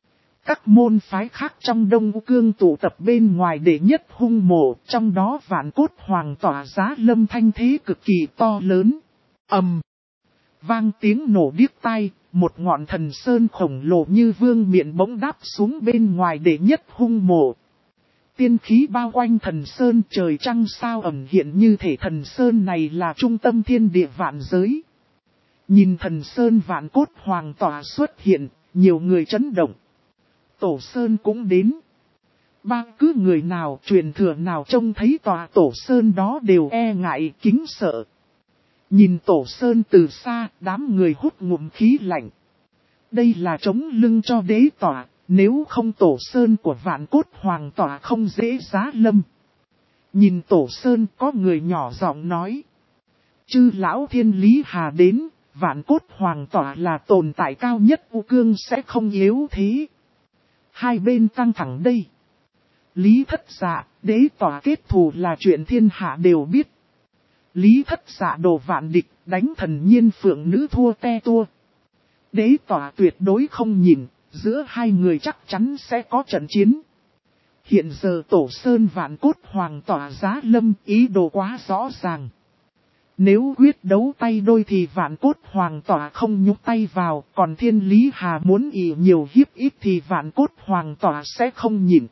Các môn phái khác trong Đông Cương tụ tập bên ngoài đệ nhất hung mộ, trong đó Vạn Cốt Hoàng tỏa giá lâm thanh thế cực kỳ to lớn. Vang tiếng nổ điếc tai, một ngọn thần sơn khổng lồ như vương miện bỗng đáp xuống bên ngoài để nhất hung mộ. Tiên khí bao quanh thần sơn, trời trăng sao ẩn hiện như thể thần sơn này là trung tâm thiên địa vạn giới. Nhìn thần sơn vạn cốt hoàng tỏa xuất hiện, nhiều người chấn động. Tổ sơn cũng đến. Cứ người nào truyền thừa nào trông thấy tòa tổ sơn đó đều e ngại kính sợ. Nhìn tổ sơn từ xa, đám người hút ngụm khí lạnh. Đây là chống lưng cho đế tòa, nếu không tổ sơn của vạn cốt hoàng tòa không dễ giá lâm. Nhìn tổ sơn có người nhỏ giọng nói. Chư lão thiên lý hà đến, vạn cốt hoàng tòa là tồn tại cao nhất U Cương sẽ không yếu thế. Hai bên căng thẳng đây. Lý Thất Dạ, đế tòa kết thù là chuyện thiên hạ đều biết. Lý Thất Dạ đồ vạn địch, đánh thần nhiên phượng nữ thua te tua. Đế tòa tuyệt đối không nhìn, giữa hai người chắc chắn sẽ có trận chiến. Hiện giờ tổ sơn vạn cốt hoàng tỏa giá lâm, ý đồ quá rõ ràng. Nếu quyết đấu tay đôi thì vạn cốt hoàng tỏa không nhúc tay vào, còn thiên lý hà muốn ỷ nhiều hiếp ít thì vạn cốt hoàng tỏa sẽ không nhịn.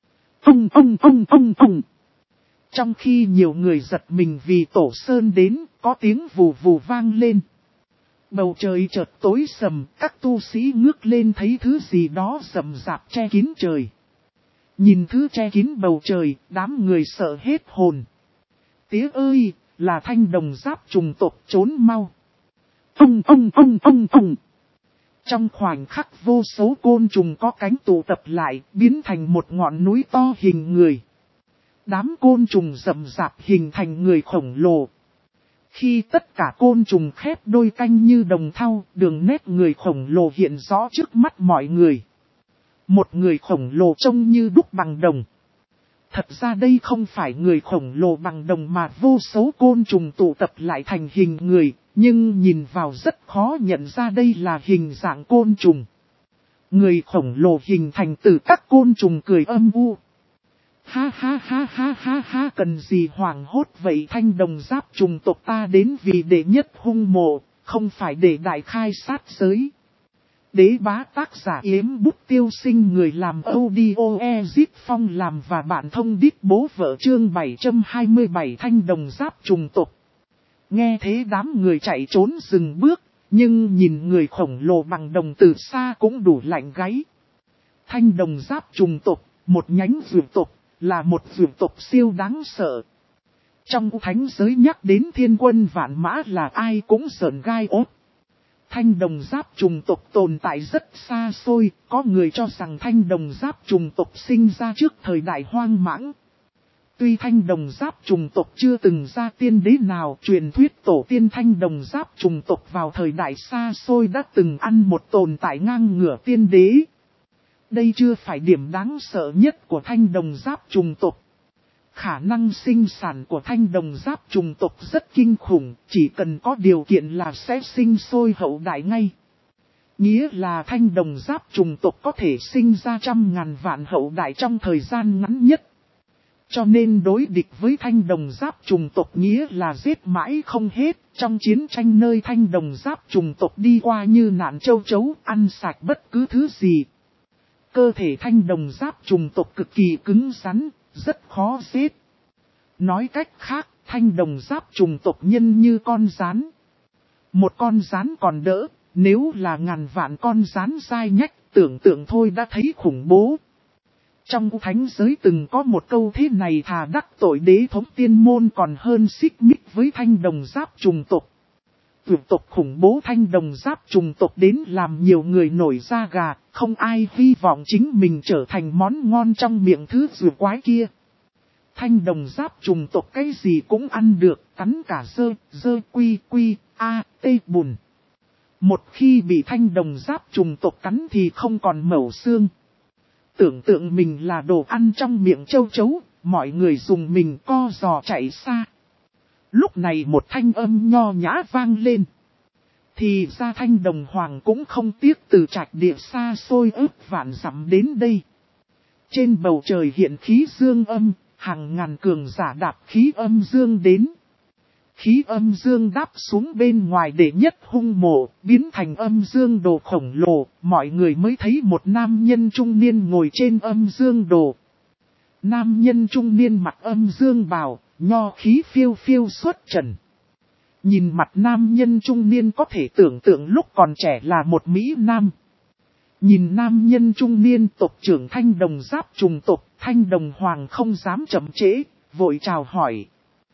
Ông. Trong khi nhiều người giật mình vì tổ sơn đến, có tiếng vù vù vang lên. Bầu trời chợt tối sầm, các tu sĩ ngước lên thấy thứ gì đó rậm rạp che kín trời. Nhìn thứ che kín bầu trời, đám người sợ hết hồn. Tía ơi, là thanh đồng giáp trùng tộc trốn mau. Ông. Trong khoảnh khắc vô số côn trùng có cánh tụ tập lại, biến thành một ngọn núi to hình người. Đám côn trùng rậm rạp hình thành người khổng lồ. Khi tất cả côn trùng khép đôi canh như đồng thau, đường nét người khổng lồ hiện rõ trước mắt mọi người. Một người khổng lồ trông như đúc bằng đồng. Thật ra đây không phải người khổng lồ bằng đồng mà vô số côn trùng tụ tập lại thành hình người, nhưng nhìn vào rất khó nhận ra đây là hình dạng côn trùng. Người khổng lồ hình thành từ các côn trùng cười âm u. Ha, cần gì hoảng hốt vậy, thanh đồng giáp trùng tộc ta đến vì đệ nhất hung mộ, không phải để đại khai sát giới. Đế bá tác giả Yếm Bút Tiêu Sinh, người làm audio Ezip Phong làm và bạn thông đít bố vợ chương 727 thanh đồng giáp trùng tộc. Nghe thế đám người chạy trốn dừng bước, nhưng nhìn người khổng lồ bằng đồng từ xa cũng đủ lạnh gáy. Thanh đồng giáp trùng tộc, một nhánh dược tộc, là một dược tộc siêu đáng sợ. Trong thánh giới nhắc đến thiên quân vạn mã là ai cũng sởn gai ốt. Thanh đồng giáp trùng tộc tồn tại rất xa xôi, có người cho rằng thanh đồng giáp trùng tộc sinh ra trước thời đại hoang mãng. Tuy thanh đồng giáp trùng tộc chưa từng ra tiên đế nào, truyền thuyết tổ tiên thanh đồng giáp trùng tộc vào thời đại xa xôi đã từng ăn một tồn tại ngang ngửa tiên đế. Đây chưa phải điểm đáng sợ nhất của thanh đồng giáp trùng tộc. Khả năng sinh sản của thanh đồng giáp trùng tộc rất kinh khủng, chỉ cần có điều kiện là sẽ sinh sôi hậu đại ngay. Nghĩa là thanh đồng giáp trùng tộc có thể sinh ra trăm ngàn vạn hậu đại trong thời gian ngắn nhất. Cho nên đối địch với thanh đồng giáp trùng tộc nghĩa là giết mãi không hết, trong chiến tranh nơi thanh đồng giáp trùng tộc đi qua như nạn châu chấu, ăn sạch bất cứ thứ gì. Cơ thể thanh đồng giáp trùng tộc cực kỳ cứng rắn, rất khó giết. Nói cách khác, thanh đồng giáp trùng tộc nhân như con gián. Một con gián còn đỡ, nếu là ngàn vạn con gián dai nhách, tưởng tượng thôi đã thấy khủng bố. Trong thánh giới từng có một câu thế này: thà đắc tội đế thống tiên môn còn hơn xích mích với thanh đồng giáp trùng tộc. Tuyệt tộc khủng bố thanh đồng giáp trùng tộc đến làm nhiều người nổi da gà, không ai hy vọng chính mình trở thành món ngon trong miệng thứ rùa quái kia. Thanh đồng giáp trùng tộc cái gì cũng ăn được, cắn cả dơ tê bùn. Một khi bị thanh đồng giáp trùng tộc cắn thì không còn mẩu xương. Tưởng tượng mình là đồ ăn trong miệng châu chấu, mọi người dùng mình co giò chạy xa. Lúc này một thanh âm nho nhã vang lên. Thì ra thanh đồng hoàng cũng không tiếc từ trạch địa xa xôi ước vạn dặm đến đây. Trên bầu trời hiện khí dương âm, hàng ngàn cường giả đạp khí âm dương đến. khí âm dương đáp xuống bên ngoài để nhất hung mộ, biến thành âm dương đồ khổng lồ, mọi người mới thấy một nam nhân trung niên ngồi trên âm dương đồ. Nam nhân trung niên mặc âm dương bào, nho khí phiêu phiêu xuất trần. Nhìn mặt nam nhân trung niên có thể tưởng tượng lúc còn trẻ là một Mỹ Nam. Nhìn nam nhân trung niên tộc trưởng Thanh Đồng Giáp trùng tộc, Thanh Đồng Hoàng không dám chậm trễ, vội chào hỏi.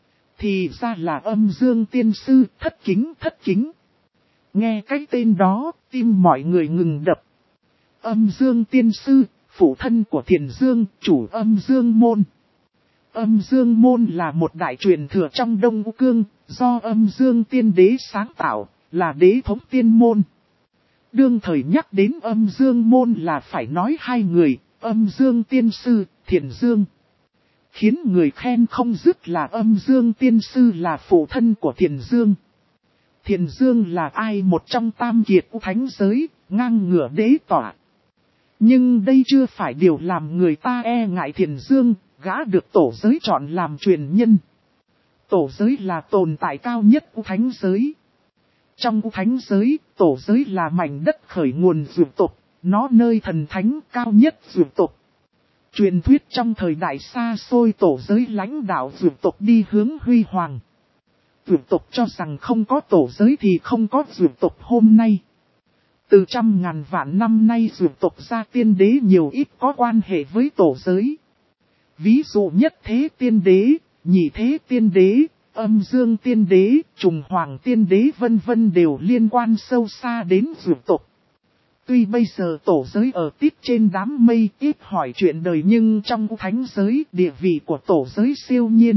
Thì ra là âm dương tiên sư, thất kính. Nghe cái tên đó, tim mọi người ngừng đập. Âm dương tiên sư, phụ thân của Thiền Dương, chủ âm dương môn. Âm dương môn là một đại truyền thừa trong Đông U Cương, do âm dương tiên đế sáng tạo, là đế thống tiên môn. Đương thời nhắc đến âm dương môn là phải nói hai người, âm dương tiên sư, Thiền Dương. Khiến người khen không dứt là âm dương tiên sư là phụ thân của Thiền Dương. Thiền Dương là ai một trong tam kiệt của thánh giới, ngang ngửa đế tỏa. Nhưng đây chưa phải điều làm người ta e ngại Thiền Dương, gã được tổ giới chọn làm truyền nhân. Tổ giới là tồn tại cao nhất của thánh giới. Trong thánh giới, tổ giới là mảnh đất khởi nguồn dược tộc, nó nơi thần thánh cao nhất dược tộc. Truyền thuyết trong thời đại xa xôi tổ giới lãnh đạo dược tộc đi hướng huy hoàng. Dược tộc cho rằng không có tổ giới thì không có dược tộc hôm nay. Từ trăm ngàn vạn năm nay dược tộc gia tiên đế nhiều ít có quan hệ với tổ giới. Ví dụ nhất thế tiên đế, nhị thế tiên đế, âm dương tiên đế, trùng hoàng tiên đế vân vân đều liên quan sâu xa đến dược tộc. Tuy bây giờ tổ giới ở tít trên đám mây ít hỏi chuyện đời nhưng trong thánh giới địa vị của tổ giới siêu nhiên.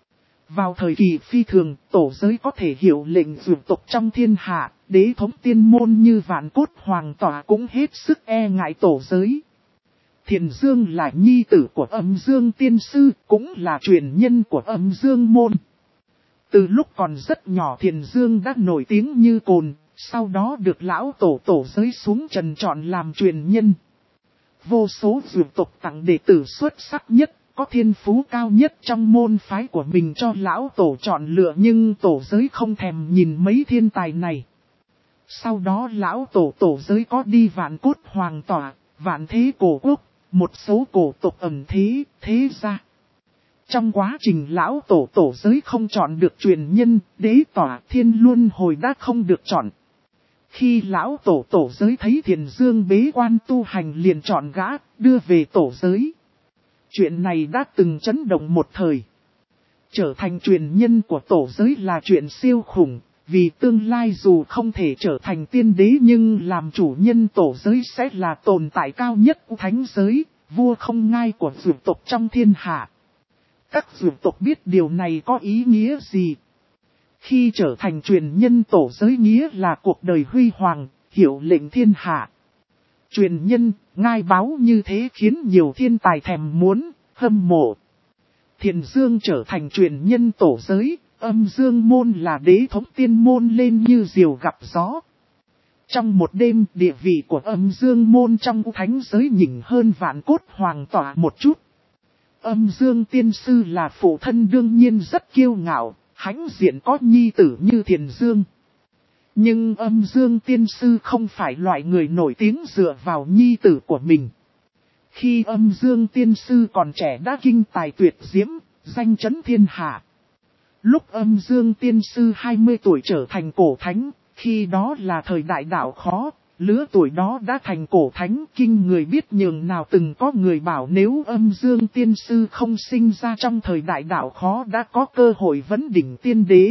Vào thời kỳ phi thường, tổ giới có thể hiệu lệnh dược tộc trong thiên hạ, đế thống tiên môn như Vạn Cốt Hoàng tỏa cũng hết sức e ngại tổ giới. Thiền Dương là nhi tử của âm dương tiên sư, cũng là truyền nhân của âm dương môn. Từ lúc còn rất nhỏ Thiền Dương đã nổi tiếng như cồn, sau đó được lão tổ giới xuống trần chọn làm truyền nhân. Vô số dược tộc tặng đệ tử xuất sắc nhất, có thiên phú cao nhất trong môn phái của mình cho lão tổ chọn lựa nhưng tổ giới không thèm nhìn mấy thiên tài này. Sau đó lão tổ giới có đi Vạn Cốt Hoàng tỏa, Vạn Thế Cổ Quốc, một số cổ tộc ẩn thế gia. Trong quá trình lão tổ giới không chọn được truyền nhân, đế tỏa thiên luân hồi đã không được chọn. Khi lão tổ giới thấy Thiền Dương bế quan tu hành liền chọn gã, đưa về tổ giới. Chuyện này đã từng chấn động một thời. Trở thành truyền nhân của tổ giới là chuyện siêu khủng, vì tương lai dù không thể trở thành tiên đế nhưng làm chủ nhân tổ giới sẽ là tồn tại cao nhất của thánh giới, vua không ngai của dược tộc trong thiên hạ. Các dược tộc biết điều này có ý nghĩa gì? Khi trở thành truyền nhân tổ giới nghĩa là cuộc đời huy hoàng, hiệu lệnh thiên hạ. Truyền nhân, ngai báu như thế khiến nhiều thiên tài thèm muốn, hâm mộ. Thiền Dương trở thành truyền nhân tổ giới, âm dương môn là đế thống tiên môn lên như diều gặp gió. Trong một đêm địa vị của âm dương môn trong thánh giới nhỉnh hơn Vạn Cốt Hoàng tỏa một chút. Âm dương tiên sư là phụ thân đương nhiên rất kiêu ngạo, hãnh diện có nhi tử như Thiền Dương. Nhưng âm dương tiên sư không phải loại người nổi tiếng dựa vào nhi tử của mình. Khi âm dương tiên sư còn trẻ đã kinh tài tuyệt diễm, danh chấn thiên hạ. Lúc âm dương tiên sư 20 tuổi trở thành cổ thánh, khi đó là thời đại đạo khó, lứa tuổi đó đã thành cổ thánh kinh người biết nhường nào từng có người bảo nếu âm dương tiên sư không sinh ra trong thời đại đạo khó đã có cơ hội vấn đỉnh tiên đế.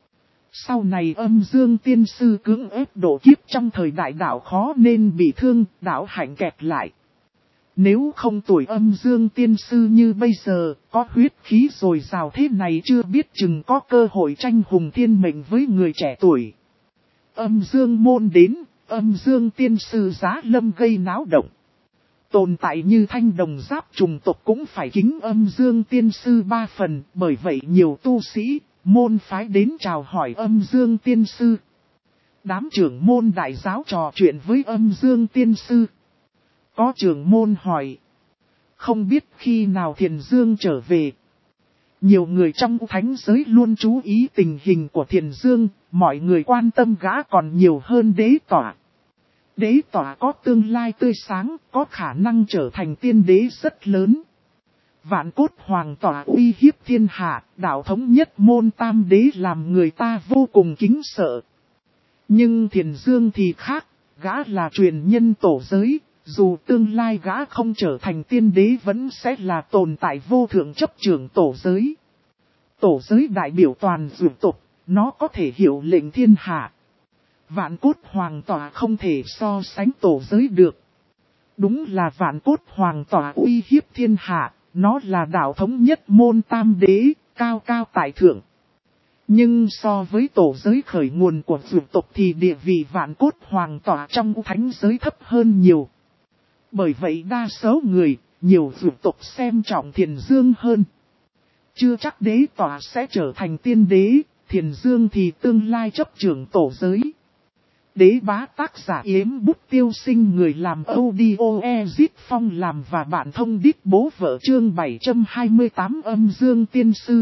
Sau này âm dương tiên sư cưỡng ép độ kiếp trong thời đại đạo khó nên bị thương, đạo hạnh kẹt lại. Nếu không tuổi âm dương tiên sư như bây giờ, có huyết khí dồi dào thế này chưa biết chừng có cơ hội tranh hùng thiên mệnh với người trẻ tuổi. Âm dương môn đến, âm dương tiên sư giá lâm gây náo động. Tồn tại như Thanh Đồng Giáp trùng tộc cũng phải kính âm dương tiên sư 3 phần, bởi vậy nhiều tu sĩ, môn phái đến chào hỏi âm dương tiên sư. Đám trưởng môn đại giáo trò chuyện với âm dương tiên sư. Có trưởng môn hỏi, không biết khi nào Thiền Dương trở về. Nhiều người trong thánh giới luôn chú ý tình hình của Thiền Dương, mọi người quan tâm gã còn nhiều hơn đế tỏa. Đế tỏa có tương lai tươi sáng, có khả năng trở thành tiên đế rất lớn. Vạn cốt hoàng tỏa uy hiếp thiên hạ, đạo thống nhất môn tam đế làm người ta vô cùng kính sợ. Nhưng Thiền Dương thì khác, gã là truyền nhân tổ giới, dù tương lai gã không trở thành tiên đế vẫn sẽ là tồn tại vô thượng chấp trưởng tổ giới. Tổ giới đại biểu toàn dụ tộc, nó có thể hiệu lệnh thiên hạ. Vạn cốt hoàng tỏa không thể so sánh tổ giới được. Đúng là vạn cốt hoàng tỏa uy hiếp thiên hạ, nó là đạo thống nhất môn tam đế, cao cao tại thượng. Nhưng so với tổ giới khởi nguồn của dụ tộc thì địa vị vạn cốt hoàng tỏa trong thánh giới thấp hơn nhiều. Bởi vậy đa số người, nhiều dụ tộc xem trọng Thiền Dương hơn. Chưa chắc đế tỏa sẽ trở thành tiên đế, Thiền Dương thì tương lai chấp trưởng tổ giới. Đế bá tác giả Yếm Bút Tiêu Sinh, người làm audio Ezit Phong làm và bạn thông đít bố vợ chương 728 Âm Dương Tiên Sư.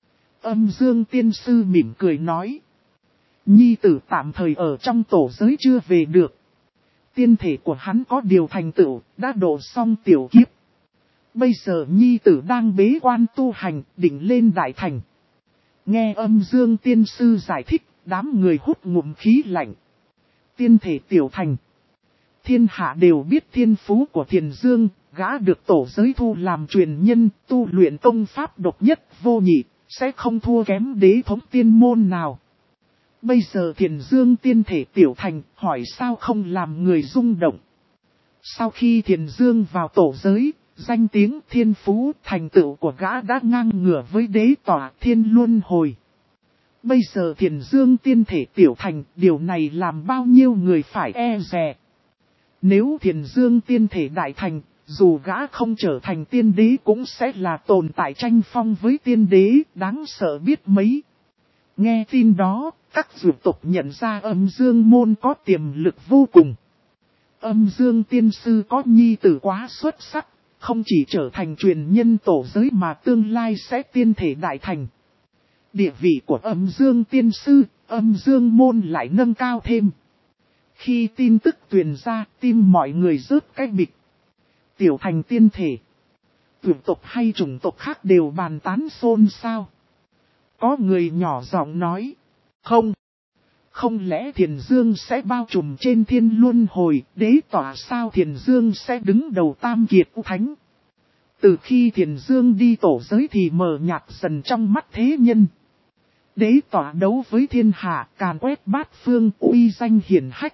Âm Dương Tiên Sư mỉm cười nói. Nhi tử tạm thời ở trong tổ giới chưa về được. Tiên thể của hắn có điều thành tựu, đã độ xong tiểu kiếp. Bây giờ Nhi tử đang bế quan tu hành, định lên đại thành. Nghe Âm Dương Tiên Sư giải thích, đám người hút ngụm khí lạnh. Tiên thể tiểu thành. Thiên hạ đều biết thiên phú của Thiền Dương, gã được tổ giới thu làm truyền nhân, tu luyện công pháp độc nhất vô nhị, sẽ không thua kém đế thống tiên môn nào. Bây giờ Thiền Dương tiên thể tiểu thành, hỏi sao không làm người rung động. Sau khi Thiền Dương vào tổ giới, danh tiếng thiên phú thành tựu của gã đã ngang ngửa với đế tỏa thiên luân hồi. Bây giờ Thiền Dương tiên thể tiểu thành, điều này làm bao nhiêu người phải e dè. Nếu Thiền Dương tiên thể đại thành, dù gã không trở thành tiên đế cũng sẽ là tồn tại tranh phong với tiên đế, đáng sợ biết mấy. Nghe tin đó, các dụ tộc nhận ra Âm Dương môn có tiềm lực vô cùng. Âm Dương tiên sư có nhi tử quá xuất sắc, không chỉ trở thành truyền nhân tổ giới mà tương lai sẽ tiên thể đại thành. Địa vị của Âm Dương tiên sư, Âm Dương môn lại nâng cao thêm. Khi tin tức truyền ra, tim mọi người rớt cái bịch. Tiểu thành tiên thể. Tuyển tộc hay chủng tộc khác đều bàn tán xôn xao. Có người nhỏ giọng nói. Không lẽ Thiền Dương sẽ bao trùm trên thiên luân hồi, đế tỏa sao Thiền Dương sẽ đứng đầu tam kiệt thánh. Từ khi Thiền Dương đi tổ giới thì mờ nhạt dần trong mắt thế nhân. Đế tỏa đấu với thiên hạ, càn quét bát phương, uy danh hiển hách.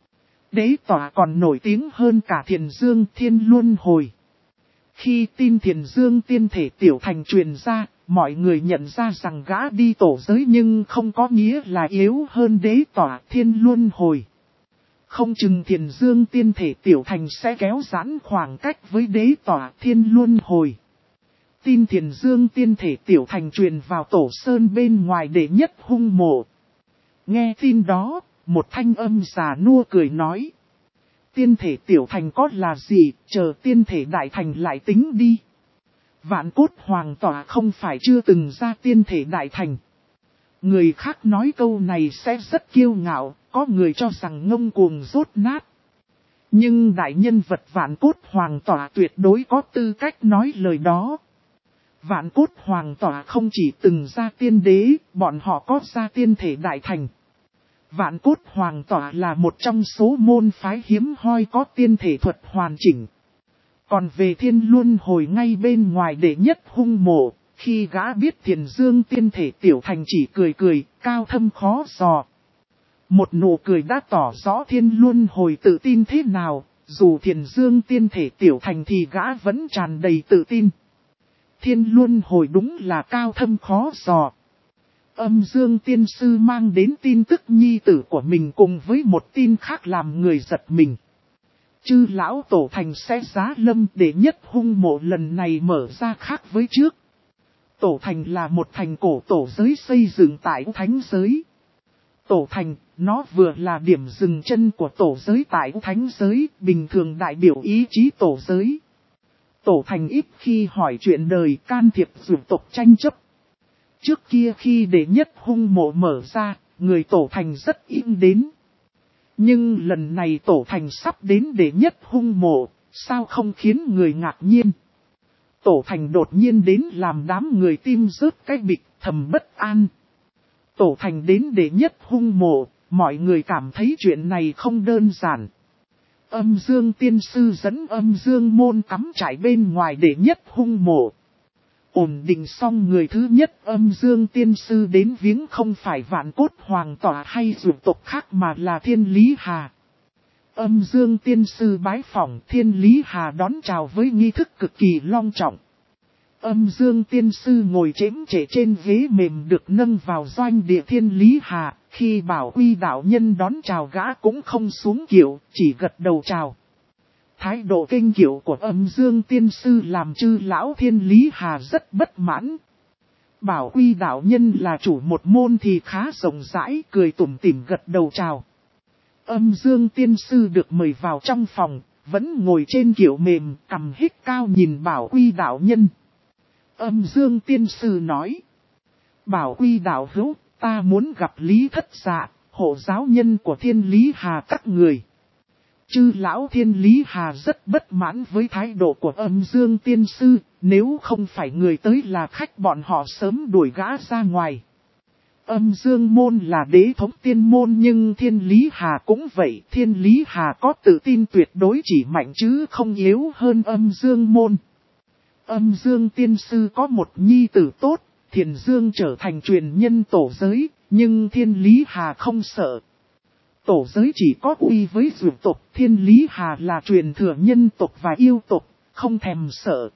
Đế tỏa còn nổi tiếng hơn cả Thiền Dương thiên luân hồi. Khi tin Thiền Dương tiên thể tiểu thành truyền ra, mọi người nhận ra rằng gã đi tổ giới nhưng không có nghĩa là yếu hơn đế tỏa thiên luân hồi. Không chừng Thiền Dương tiên thể tiểu thành sẽ kéo giãn khoảng cách với đế tỏa thiên luân hồi. Tin Thiền Dương tiên thể tiểu thành truyền vào tổ sơn bên ngoài đệ nhất hung mộ. Nghe tin đó, một thanh âm già nua cười nói. Tiên thể tiểu thành có là gì, chờ tiên thể đại thành lại tính đi. Vạn cốt hoàng tỏa không phải chưa từng ra tiên thể đại thành. Người khác nói câu này sẽ rất kiêu ngạo, có người cho rằng ngông cuồng rốt nát. Nhưng đại nhân vật vạn cốt hoàng tỏa tuyệt đối có tư cách nói lời đó. Vạn cốt hoàng tỏa không chỉ từng ra tiên đế, bọn họ có ra tiên thể đại thành. Vạn cốt hoàng tỏa là một trong số môn phái hiếm hoi có tiên thể thuật hoàn chỉnh. Còn về thiên luân hồi ngay bên ngoài đệ nhất hung mộ, khi gã biết Thiền Dương tiên thể tiểu thành chỉ cười cười, cao thâm khó dò. Một nụ cười đã tỏ rõ thiên luân hồi tự tin thế nào, dù Thiền Dương tiên thể tiểu thành thì gã vẫn tràn đầy tự tin. Thiên luân hồi đúng là cao thâm khó dò. Âm Dương tiên sư mang đến tin tức nhi tử của mình cùng với một tin khác làm người giật mình. Chư lão tổ thành sẽ giá lâm để nhất hung mộ lần này mở ra khác với trước. Tổ thành là một thành cổ tổ giới xây dựng tại thánh giới. Tổ thành, nó vừa là điểm dừng chân của tổ giới tại thánh giới, bình thường đại biểu ý chí tổ giới. Tổ thành ít khi hỏi chuyện đời can thiệp dụ tộc tranh chấp. Trước kia khi đệ nhất hung mộ mở ra, người tổ thành rất im đến. Nhưng lần này tổ thành sắp đến đệ nhất hung mộ, sao không khiến người ngạc nhiên. Tổ thành đột nhiên đến làm đám người tim rớt cái bịch thầm bất an. Tổ thành đến đệ nhất hung mộ, mọi người cảm thấy chuyện này không đơn giản. Âm Dương tiên sư dẫn Âm Dương môn cắm trại bên ngoài đệ nhất hung mộ. Ổn định xong người thứ nhất Âm Dương tiên sư đến viếng không phải Vạn Cốt Hoàng tỏa hay dược tộc khác mà là Thiên Lý Hà. Âm Dương tiên sư bái phỏng Thiên Lý Hà đón chào với nghi thức cực kỳ long trọng. Âm Dương tiên sư ngồi chễm trễ trên ghế mềm được nâng vào doanh địa Thiên Lý Hà, khi Bảo Uy đạo nhân đón chào gã cũng không xuống kiệu, chỉ gật đầu chào. Thái độ kinh kiệu của Âm Dương tiên sư làm chư lão Thiên Lý Hà rất bất mãn. Bảo Uy đạo nhân là chủ một môn thì khá rộng rãi, cười tủm tỉm gật đầu chào. Âm Dương tiên sư được mời vào trong phòng, vẫn ngồi trên kiệu mềm, cằm hít cao nhìn Bảo Uy đạo nhân. Âm Dương tiên sư nói. Bảo Uy đạo hữu, ta muốn gặp Lý Thất Dạ, hộ giáo nhân của Thiên Lý Hà các người. Chư lão Thiên Lý Hà rất bất mãn với thái độ của Âm Dương tiên sư, nếu không phải người tới là khách bọn họ sớm đuổi gã ra ngoài. Âm Dương môn là đế thống tiên môn nhưng Thiên Lý Hà cũng vậy. Thiên Lý Hà có tự tin tuyệt đối chỉ mạnh chứ không yếu hơn Âm Dương môn. Âm Dương tiên sư có một nhi tử tốt, Thiền Dương trở thành truyền nhân tổ giới, nhưng Thiên Lý Hà không sợ. Tổ giới chỉ có uy với dược tộc, Thiên Lý Hà là truyền thừa nhân tộc và yêu tộc, không thèm sợ.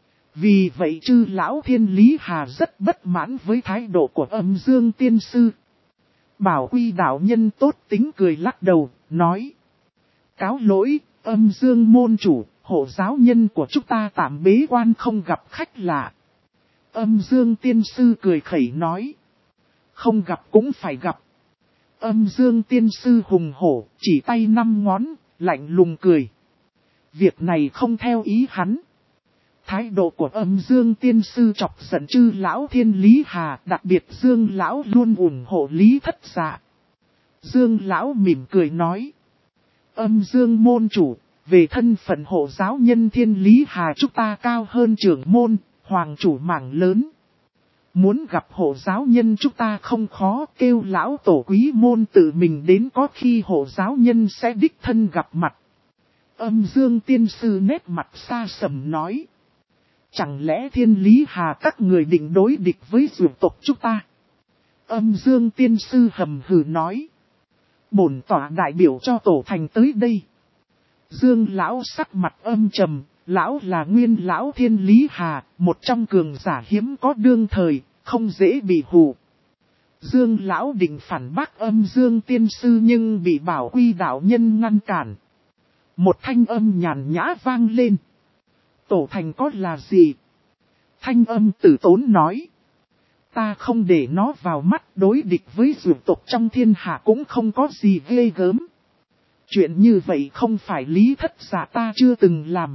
Vì vậy chư lão Thiên Lý Hà rất bất mãn với thái độ của Âm Dương tiên sư. Bảo Uy đạo nhân tốt tính cười lắc đầu, nói. Cáo lỗi, Âm Dương môn chủ, hộ giáo nhân của chúng ta tạm bế quan không gặp khách lạ. Âm Dương tiên sư cười khẩy nói. Không gặp cũng phải gặp. Âm Dương tiên sư hùng hổ, chỉ tay 5 ngón, lạnh lùng cười. Việc này không theo ý hắn. Thái độ của Âm Dương tiên sư chọc giận chư lão Thiên Lý Hà, đặc biệt Dương lão luôn ủng hộ Lý Thất Dạ. Dương lão mỉm cười nói. Âm Dương môn chủ, về thân phận hộ giáo nhân Thiên Lý Hà chúng ta cao hơn trưởng môn, hoàng chủ mảng lớn. Muốn gặp hộ giáo nhân chúng ta không khó, kêu lão tổ quý môn tự mình đến, có khi hộ giáo nhân sẽ đích thân gặp mặt. Âm Dương tiên sư nét mặt xa sầm nói. Chẳng lẽ Thiên Lý Hà các người định đối địch với dược tộc chúng ta? Âm Dương tiên sư hầm hừ nói. Bổn tỏa đại biểu cho tổ thành tới đây. Dương lão sắc mặt âm trầm, lão là nguyên lão Thiên Lý Hà, một trong cường giả hiếm có đương thời, không dễ bị hù. Dương lão định phản bác Âm Dương tiên sư nhưng bị Bảo Uy đạo nhân ngăn cản. Một thanh âm nhàn nhã vang lên. Tổ thành có là gì? Thanh âm tử tốn nói. Ta không để nó vào mắt, đối địch với dược tộc trong thiên hạ cũng không có gì ghê gớm. Chuyện như vậy không phải Lý Thất Dạ ta chưa từng làm.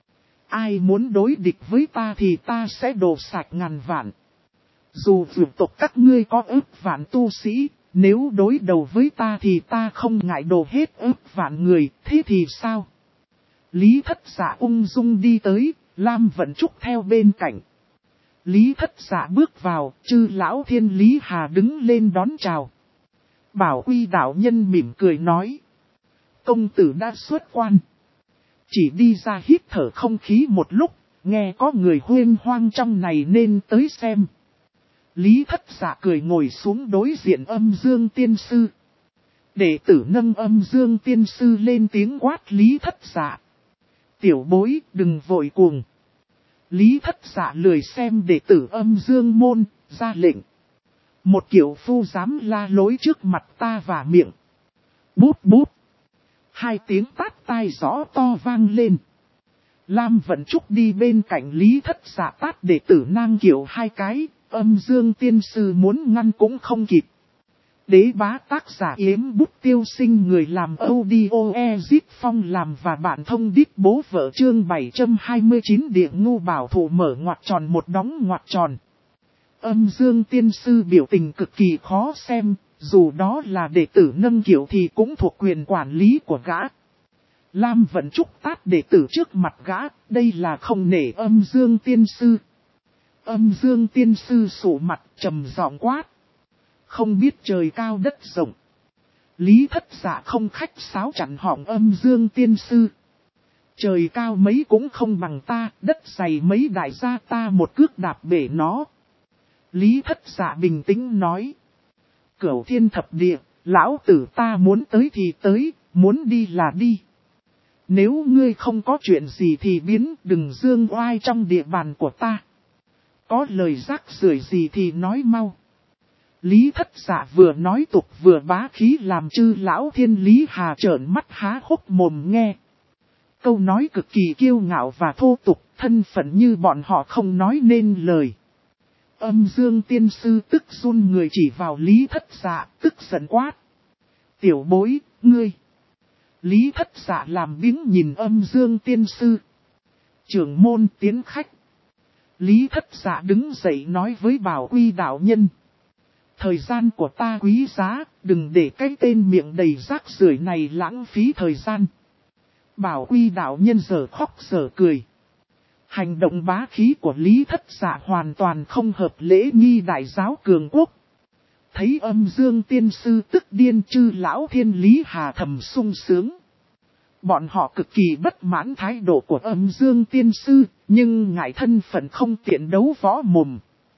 Ai muốn đối địch với ta thì ta sẽ đổ sạch ngàn vạn. Dù dược tộc các ngươi có ức vạn tu sĩ, nếu đối đầu với ta thì ta không ngại đổ hết ức vạn người, thế thì sao? Lý Thất Dạ ung dung đi tới, Lam Vận Trúc theo bên cạnh. Lý Thất Dạ bước vào, chư lão Thiên Lý Hà đứng lên đón chào. Bảo Uy đạo nhân mỉm cười nói. Công tử đã xuất quan. Chỉ đi ra hít thở không khí một lúc, nghe có người huyên hoang trong này nên tới xem. Lý Thất Dạ cười ngồi xuống đối diện Âm Dương tiên sư. Đệ tử nâng Âm Dương tiên sư lên tiếng quát Lý Thất Dạ. Tiểu bối đừng vội cuồng. Lý Thất Dạ lười xem đệ tử Âm Dương môn, ra lệnh. Một kiểu phu dám la lối trước mặt ta và miệng. Bút bút. 2 tiếng tát tai rõ to vang lên. Lam Vận Trúc đi bên cạnh Lý Thất Dạ tát đệ tử nang kiểu 2 cái, Âm Dương tiên sư muốn ngăn cũng không kịp. Đế bá tác giả Yếm Bút Tiêu Sinh, người làm audio Ezip Phong làm và bạn thông đít bố vợ chương 729 địa ngu bảo thủ mở ngoặc tròn một đóng ngoặc tròn. Âm Dương tiên sư biểu tình cực kỳ khó xem, dù đó là đệ tử nâng kiểu thì cũng thuộc quyền quản lý của gã. Lam Vận Trúc tát đệ tử trước mặt gã, đây là không nể Âm Dương tiên sư. Âm Dương tiên sư sụ mặt trầm giọng quát. Không biết trời cao đất rộng. Lý Thất Dạ không khách sáo chặn họng Âm Dương tiên sư. Trời cao mấy cũng không bằng ta, đất dày mấy đại gia ta một cước đạp bể nó. Lý Thất Dạ bình tĩnh nói. Cửu thiên thập địa, lão tử ta muốn tới thì tới, muốn đi là đi. Nếu ngươi không có chuyện gì thì biến, đừng dương oai trong địa bàn của ta. Có lời rác rưởi gì thì nói mau. Lý Thất Dạ vừa nói tục vừa bá khí làm chư lão thiên Lý Hà trợn mắt há hốc mồm nghe. Câu nói cực kỳ kiêu ngạo và thô tục, thân phận như bọn họ không nói nên lời. Âm Dương tiên sư tức run người chỉ vào Lý Thất Dạ, tức giận quát. Tiểu bối, ngươi. Lý Thất Dạ làm biếng nhìn Âm Dương tiên sư. Trưởng môn tiến khách. Lý Thất Dạ đứng dậy nói với Bảo Quy đạo nhân. Thời gian của ta quý giá, đừng để cái tên miệng đầy rác rưởi này lãng phí thời gian. Bảo Quy đạo nhân giờ khóc giờ cười. Hành động bá khí của Lý Thất Dạ hoàn toàn không hợp lễ nghi đại giáo cường quốc. Thấy Âm Dương tiên sư tức điên chư lão thiên Lý Hà thầm sung sướng. Bọn họ cực kỳ bất mãn thái độ của Âm Dương tiên sư, nhưng ngại thân phận không tiện đấu võ mồm.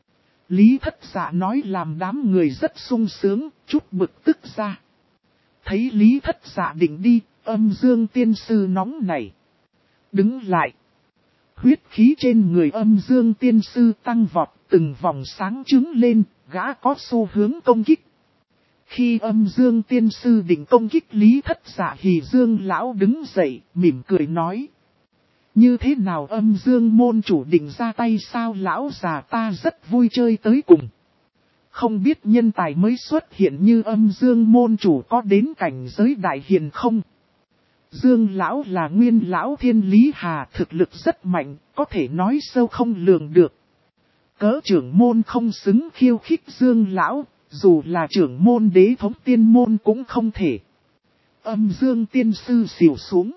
Lý Thất Dạ nói làm đám người rất sung sướng, chút bực tức ra. Thấy Lý Thất Dạ định đi, Âm Dương tiên sư nóng nảy. Đứng lại. Huyết khí trên người Âm Dương tiên sư tăng vọt, từng vòng sáng trứng lên, gã có xu hướng công kích. Khi Âm Dương tiên sư định công kích Lý Thất Dạ thì Dương lão đứng dậy, mỉm cười nói. Như thế nào Âm Dương môn chủ định ra tay sao lão già ta rất vui chơi tới cùng. Không biết nhân tài mới xuất hiện như Âm Dương môn chủ có đến cảnh giới đại hiền không? Dương lão là nguyên lão thiên Lý Hà, thực lực rất mạnh, có thể nói sâu không lường được. Cỡ trưởng môn không xứng khiêu khích Dương lão, dù là trưởng môn đế thống tiên môn cũng không thể. Âm Dương tiên sư xỉu xuống.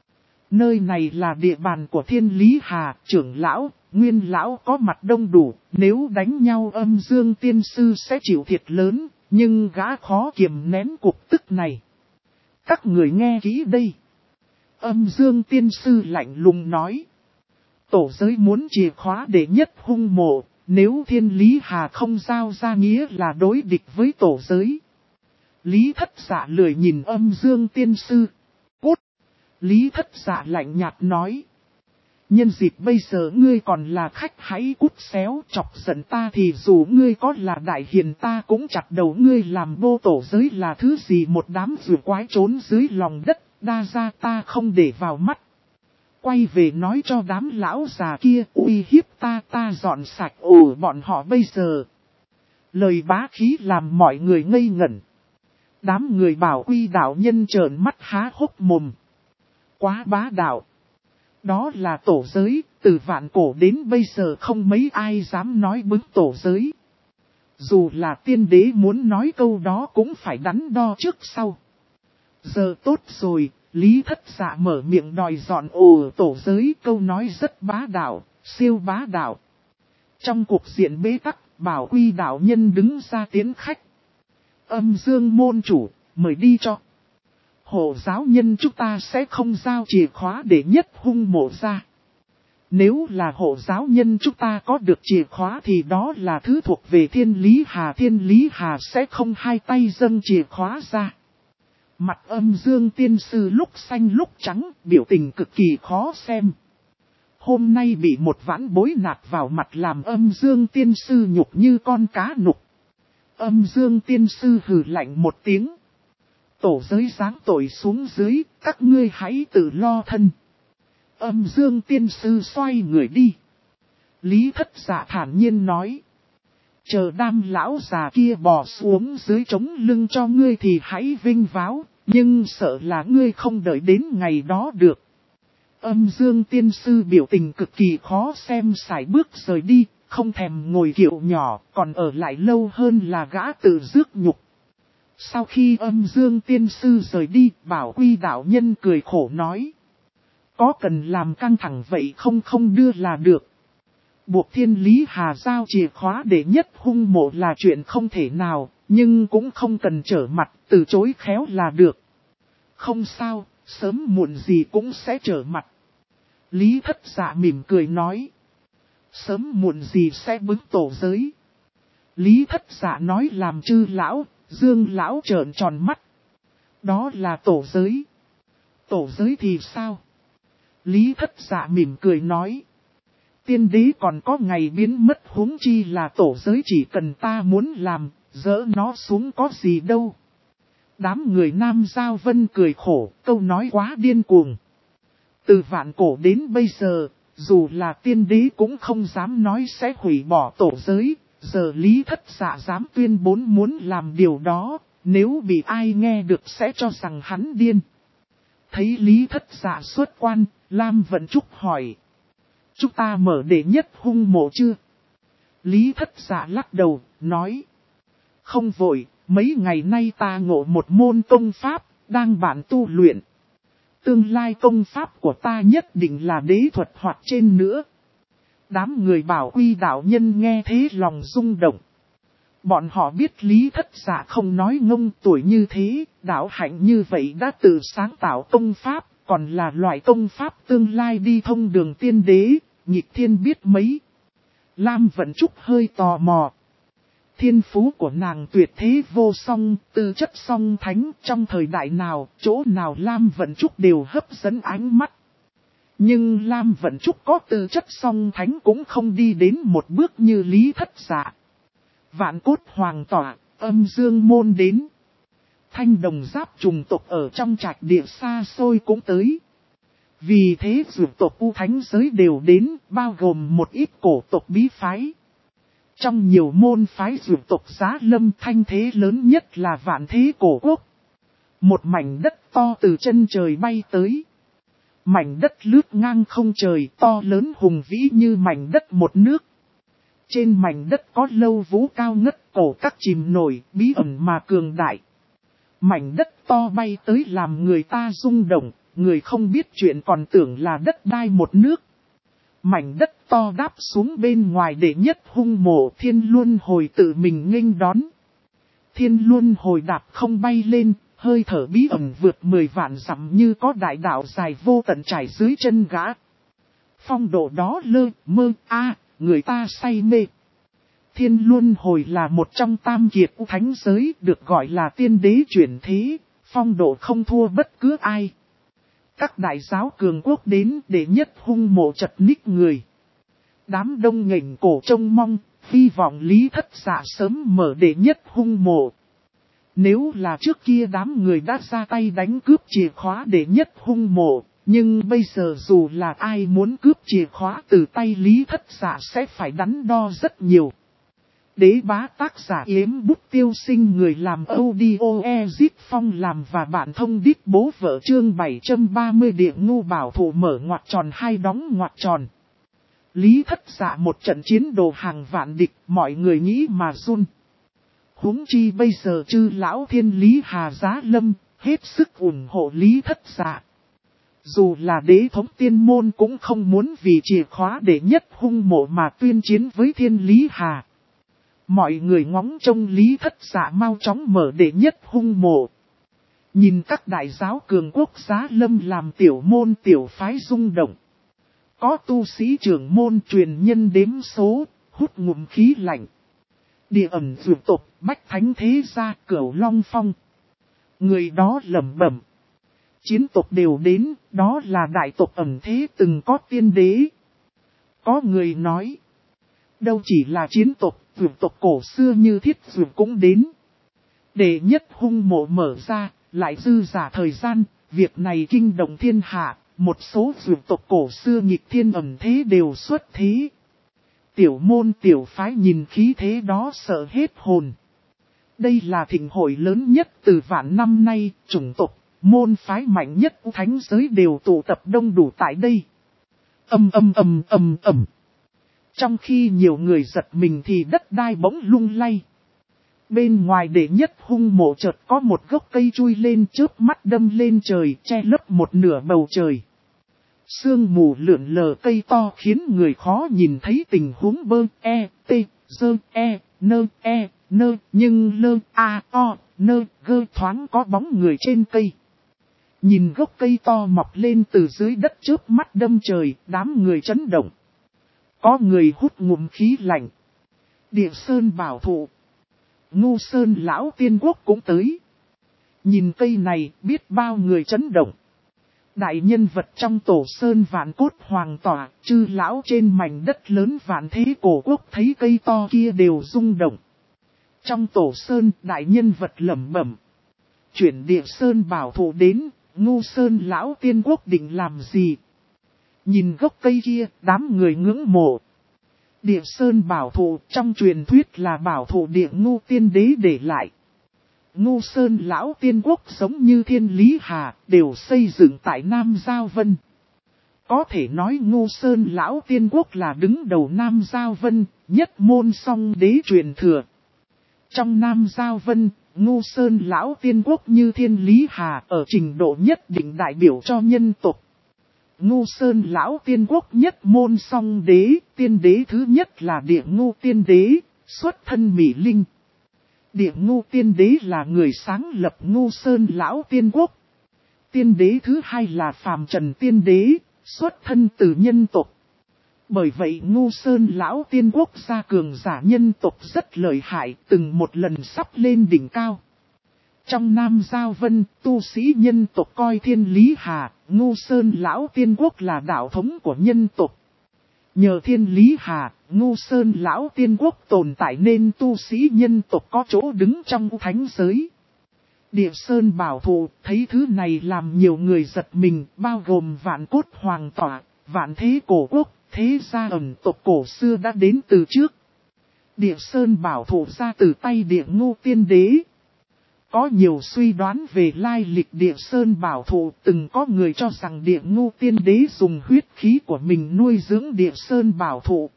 Nơi này là địa bàn của thiên Lý Hà, trưởng lão, nguyên lão có mặt đông đủ, nếu đánh nhau Âm Dương tiên sư sẽ chịu thiệt lớn, nhưng gã khó kiềm nén cục tức này. Các người nghe kỹ đây. Âm Dương tiên sư lạnh lùng nói. Tổ giới muốn chìa khóa để nhất hung mộ, nếu thiên Lý Hà không giao ra nghĩa là đối địch với tổ giới. Lý Thất Dạ lười nhìn Âm Dương tiên sư. Cút! Lý Thất Dạ lạnh nhạt nói. Nhân dịp bây giờ ngươi còn là khách hãy cút xéo chọc giận ta thì dù ngươi có là đại hiền ta cũng chặt đầu ngươi làm vô tổ giới là thứ gì một đám rùa quái trốn dưới lòng đất, đa ra ta không để vào mắt. Quay về nói cho đám lão già kia uy hiếp ta dọn sạch ổ bọn họ bây giờ. Lời bá khí làm mọi người ngây ngẩn. Đám người Bảo Quy đạo nhân trợn mắt há hốc mồm. Quá bá đạo. Đó là tổ giới, từ vạn cổ đến bây giờ không mấy ai dám nói bướng tổ giới. Dù là tiên đế muốn nói câu đó cũng phải đắn đo trước sau. Giờ tốt rồi, Lý Thất Dạ mở miệng đòi dọn ồ tổ giới, câu nói rất bá đạo, siêu bá đạo. Trong cuộc diện bế tắc, Bảo Quy đạo nhân đứng ra tiến khách. Âm Dương môn chủ, mời đi cho. Hộ giáo nhân chúng ta sẽ không giao chìa khóa để nhất hung mộ ra. Nếu là hộ giáo nhân chúng ta có được chìa khóa thì đó là thứ thuộc về thiên Lý Hà sẽ không hai tay dâng chìa khóa ra. Mặt Âm Dương tiên sư lúc xanh lúc trắng, biểu tình cực kỳ khó xem. Hôm nay bị một vãn bối nạt vào mặt làm Âm Dương tiên sư nhục như con cá nục. Âm Dương tiên sư hừ lạnh một tiếng. Tổ giới giáng tội xuống dưới, các ngươi hãy tự lo thân. Âm Dương tiên sư xoay người đi. Lý Thất Dạ thản nhiên nói. Chờ đám lão già kia bò xuống dưới chống lưng cho ngươi thì hãy vinh váo, nhưng sợ là ngươi không đợi đến ngày đó được. Âm Dương tiên sư biểu tình cực kỳ khó xem sải bước rời đi, không thèm ngồi kiệu nhỏ, còn ở lại lâu hơn là gã tự rước nhục. Sau khi Âm Dương tiên sư rời đi, Bảo Quy đạo nhân cười khổ nói. Có cần làm căng thẳng vậy không đưa là được. Buộc Thiên Lý Hà giao chìa khóa để nhất hung mộ là chuyện không thể nào, nhưng cũng không cần trở mặt, từ chối khéo là được. Không sao, sớm muộn gì cũng sẽ trở mặt. Lý Thất Dạ mỉm cười nói. Sớm muộn gì sẽ bứng tổ giới. Lý Thất Dạ nói làm Chư lão, Dương lão trợn tròn mắt. Đó là tổ giới. Tổ giới thì sao? Lý Thất Dạ mỉm cười nói. Tiên đế còn có ngày biến mất, huống chi là tổ giới, chỉ cần ta muốn làm, dỡ nó xuống có gì đâu. Đám người Nam Giao Vân cười khổ, câu nói quá điên cuồng. Từ vạn cổ đến bây giờ, dù là tiên đế cũng không dám nói sẽ hủy bỏ tổ giới, giờ Lý Thất Dạ dám tuyên bố muốn làm điều đó, nếu bị ai nghe được sẽ cho rằng hắn điên. Thấy Lý Thất Dạ xuất quan, Lam Vận Trúc hỏi. Chúng ta mở đệ nhất hung mộ chưa? Lý Thất Dạ lắc đầu, nói. Không vội, mấy ngày nay ta ngộ một môn công pháp, đang bản tu luyện. Tương lai công pháp của ta nhất định là đế thuật hoặc trên nữa. Đám người Bảo Quy đạo nhân nghe thế lòng rung động. Bọn họ biết Lý Thất Dạ không nói ngông, tuổi như thế, đạo hạnh như vậy đã tự sáng tạo công pháp, còn là loại công pháp tương lai đi thông đường tiên đế, nhịp thiên biết mấy. Lam Vận Trúc hơi tò mò. Thiên phú của nàng tuyệt thế vô song, tư chất song thánh, trong thời đại nào, chỗ nào Lam Vận Trúc đều hấp dẫn ánh mắt. Nhưng Lam Vận Trúc có tư chất song thánh cũng không đi đến một bước như Lý Thất Dạ. Vạn cốt hoàng tỏa, Âm Dương môn đến. Thanh đồng giáp trùng tộc ở trong trạch địa xa xôi cũng tới. Vì thế dược tộc U Thánh giới đều đến, bao gồm một ít cổ tộc bí phái. Trong nhiều môn phái dược tộc Giá Lâm, thanh thế lớn nhất là Vạn Thế Cổ Quốc. Một mảnh đất to từ chân trời bay tới. Mảnh đất lướt ngang không trời, to lớn hùng vĩ như mảnh đất một nước. Trên mảnh đất có lâu vũ cao ngất, cổ các chìm nổi, bí ẩn mà cường đại. Mảnh đất to bay tới làm người ta rung động, người không biết chuyện còn tưởng là đất đai một nước. Mảnh đất to đáp xuống bên ngoài đệ nhất hung mộ, Thiên Luân Hồi tự mình nghênh đón. Thiên Luân Hồi đạp không bay lên, hơi thở bí ẩn vượt 10 vạn dặm như có đại đạo dài vô tận trải dưới chân gã. Phong độ đó lơ mơ người ta say mê. Thiên Luân Hồi là một trong tam kiệt U Thánh giới, được gọi là tiên đế chuyển thế, phong độ không thua bất cứ ai. Các đại giáo cường quốc đến để nhất hung mộ chật ních người. Đám đông nghỉnh cổ trông mong, hy vọng Lý Thất Dạ sớm mở để nhất hung mộ. Nếu là trước kia đám người đã ra tay đánh cướp chìa khóa để nhất hung mộ, nhưng bây giờ dù là ai muốn cướp chìa khóa từ tay Lý Thất Dạ sẽ phải đắn đo rất nhiều. Đế bá tác giả Yếm Bút Tiêu Sinh, người làm audio Ezit Phong làm và bạn thông đít bố vợ, chương 730 địa ngu bảo thủ mở ngoặc tròn hai đóng ngoặc tròn. Lý Thất Dạ một trận chiến đồ hàng vạn địch, mọi người nghĩ mà run. Huống chi bây giờ Chư lão Thiên Lý Hà Giá Lâm, hết sức ủng hộ Lý Thất Dạ. Dù là đế thống tiên môn cũng không muốn vì chìa khóa để nhất hung mộ mà tuyên chiến với Thiên Lý Hà. Mọi người ngóng trông Lý Thất Dạ mau chóng mở đệ nhất hung mộ. Nhìn các đại giáo cường quốc Giá Lâm làm tiểu môn tiểu phái rung động. Có tu sĩ trưởng môn truyền nhân đếm số, hút ngụm khí lạnh. Địa ẩn dược tộc, bách thánh thế gia, Cửu Long Phong. Người đó lẩm bẩm. Chiến tộc đều đến, đó là đại tộc ẩn thế từng có tiên đế. Có người nói. Đâu chỉ là chiến tộc, dược tộc cổ xưa như thiết dược cũng đến. Đệ nhất hung mộ mở ra, lại dư giả thời gian, việc này kinh động thiên hạ, một số dược tộc cổ xưa nghịch thiên ẩn thế đều xuất thế. Tiểu môn tiểu phái nhìn khí thế đó sợ hết hồn. Đây là thịnh hội lớn nhất từ vạn năm nay, chủng tộc, môn phái mạnh nhất U Thánh giới đều tụ tập đông đủ tại đây. Trong khi nhiều người giật mình thì đất đai bỗng lung lay. Bên ngoài đệ nhất hung mộ chợt có một gốc cây chui lên chớp mắt đâm lên trời, che lấp một nửa bầu trời. Sương mù lượn lờ cây to khiến người khó nhìn thấy tình huống bơ, nơ, nhưng lơ, nơ, gơ thoáng có bóng người trên cây. Nhìn gốc cây to mọc lên từ dưới đất chớp mắt đâm trời, đám người chấn động. Có người hút ngụm khí lạnh. Địa Sơn bảo thụ. Ngu Sơn lão tiên quốc cũng tới. Nhìn cây này biết bao người chấn động. Đại nhân vật trong tổ sơn vạn cốt hoàng tỏa, chư lão trên mảnh đất lớn vạn thế cổ quốc thấy cây to kia đều rung động. Trong tổ sơn, đại nhân vật lẩm bẩm. Chuyển Địa Sơn bảo thụ đến, Ngu Sơn lão tiên quốc định làm gì? Nhìn gốc cây kia, đám người ngưỡng mộ. Địa Sơn bảo thụ trong truyền thuyết là bảo thụ địa Ngu tiên đế để lại. Ngu Sơn lão tiên quốc giống như Thiên Lý Hà, đều xây dựng tại Nam Giao Vân. Có thể nói Ngu Sơn lão tiên quốc là đứng đầu Nam Giao Vân, nhất môn song đế truyền thừa. Trong Nam Giao Vân, Ngu Sơn lão tiên quốc như Thiên Lý Hà ở trình độ nhất định đại biểu cho nhân tộc. Ngu Sơn lão tiên quốc nhất môn song đế, tiên đế thứ nhất là địa Ngu tiên đế, xuất thân Mỹ Linh. Địa Ngu tiên đế là người sáng lập Ngu Sơn lão tiên quốc. Tiên đế thứ hai là Phàm Trần tiên đế, xuất thân từ nhân tộc. Bởi vậy Ngu Sơn lão tiên quốc gia cường giả nhân tộc rất lợi hại, từng một lần sắp lên đỉnh cao. Trong Nam Giao Vân, tu sĩ nhân tộc coi Thiên Lý Hà, Ngu Sơn lão tiên quốc là đạo thống của nhân tộc. Nhờ Thiên Lý Hà, Ngu Sơn lão tiên quốc tồn tại nên tu sĩ nhân tộc có chỗ đứng trong thánh giới. Địa Sơn bảo thụ thấy thứ này làm nhiều người giật mình, bao gồm vạn cốt hoàng tỏa, vạn thế cổ quốc, thế gia ẩn tộc cổ xưa đã đến từ trước. Địa Sơn bảo thụ ra từ tay địa Ngu tiên đế. Có nhiều suy đoán về lai lịch Địa Sơn bảo thụ, từng có người cho rằng địa Ngu tiên đế dùng huyết khí của mình nuôi dưỡng Địa Sơn bảo thụ.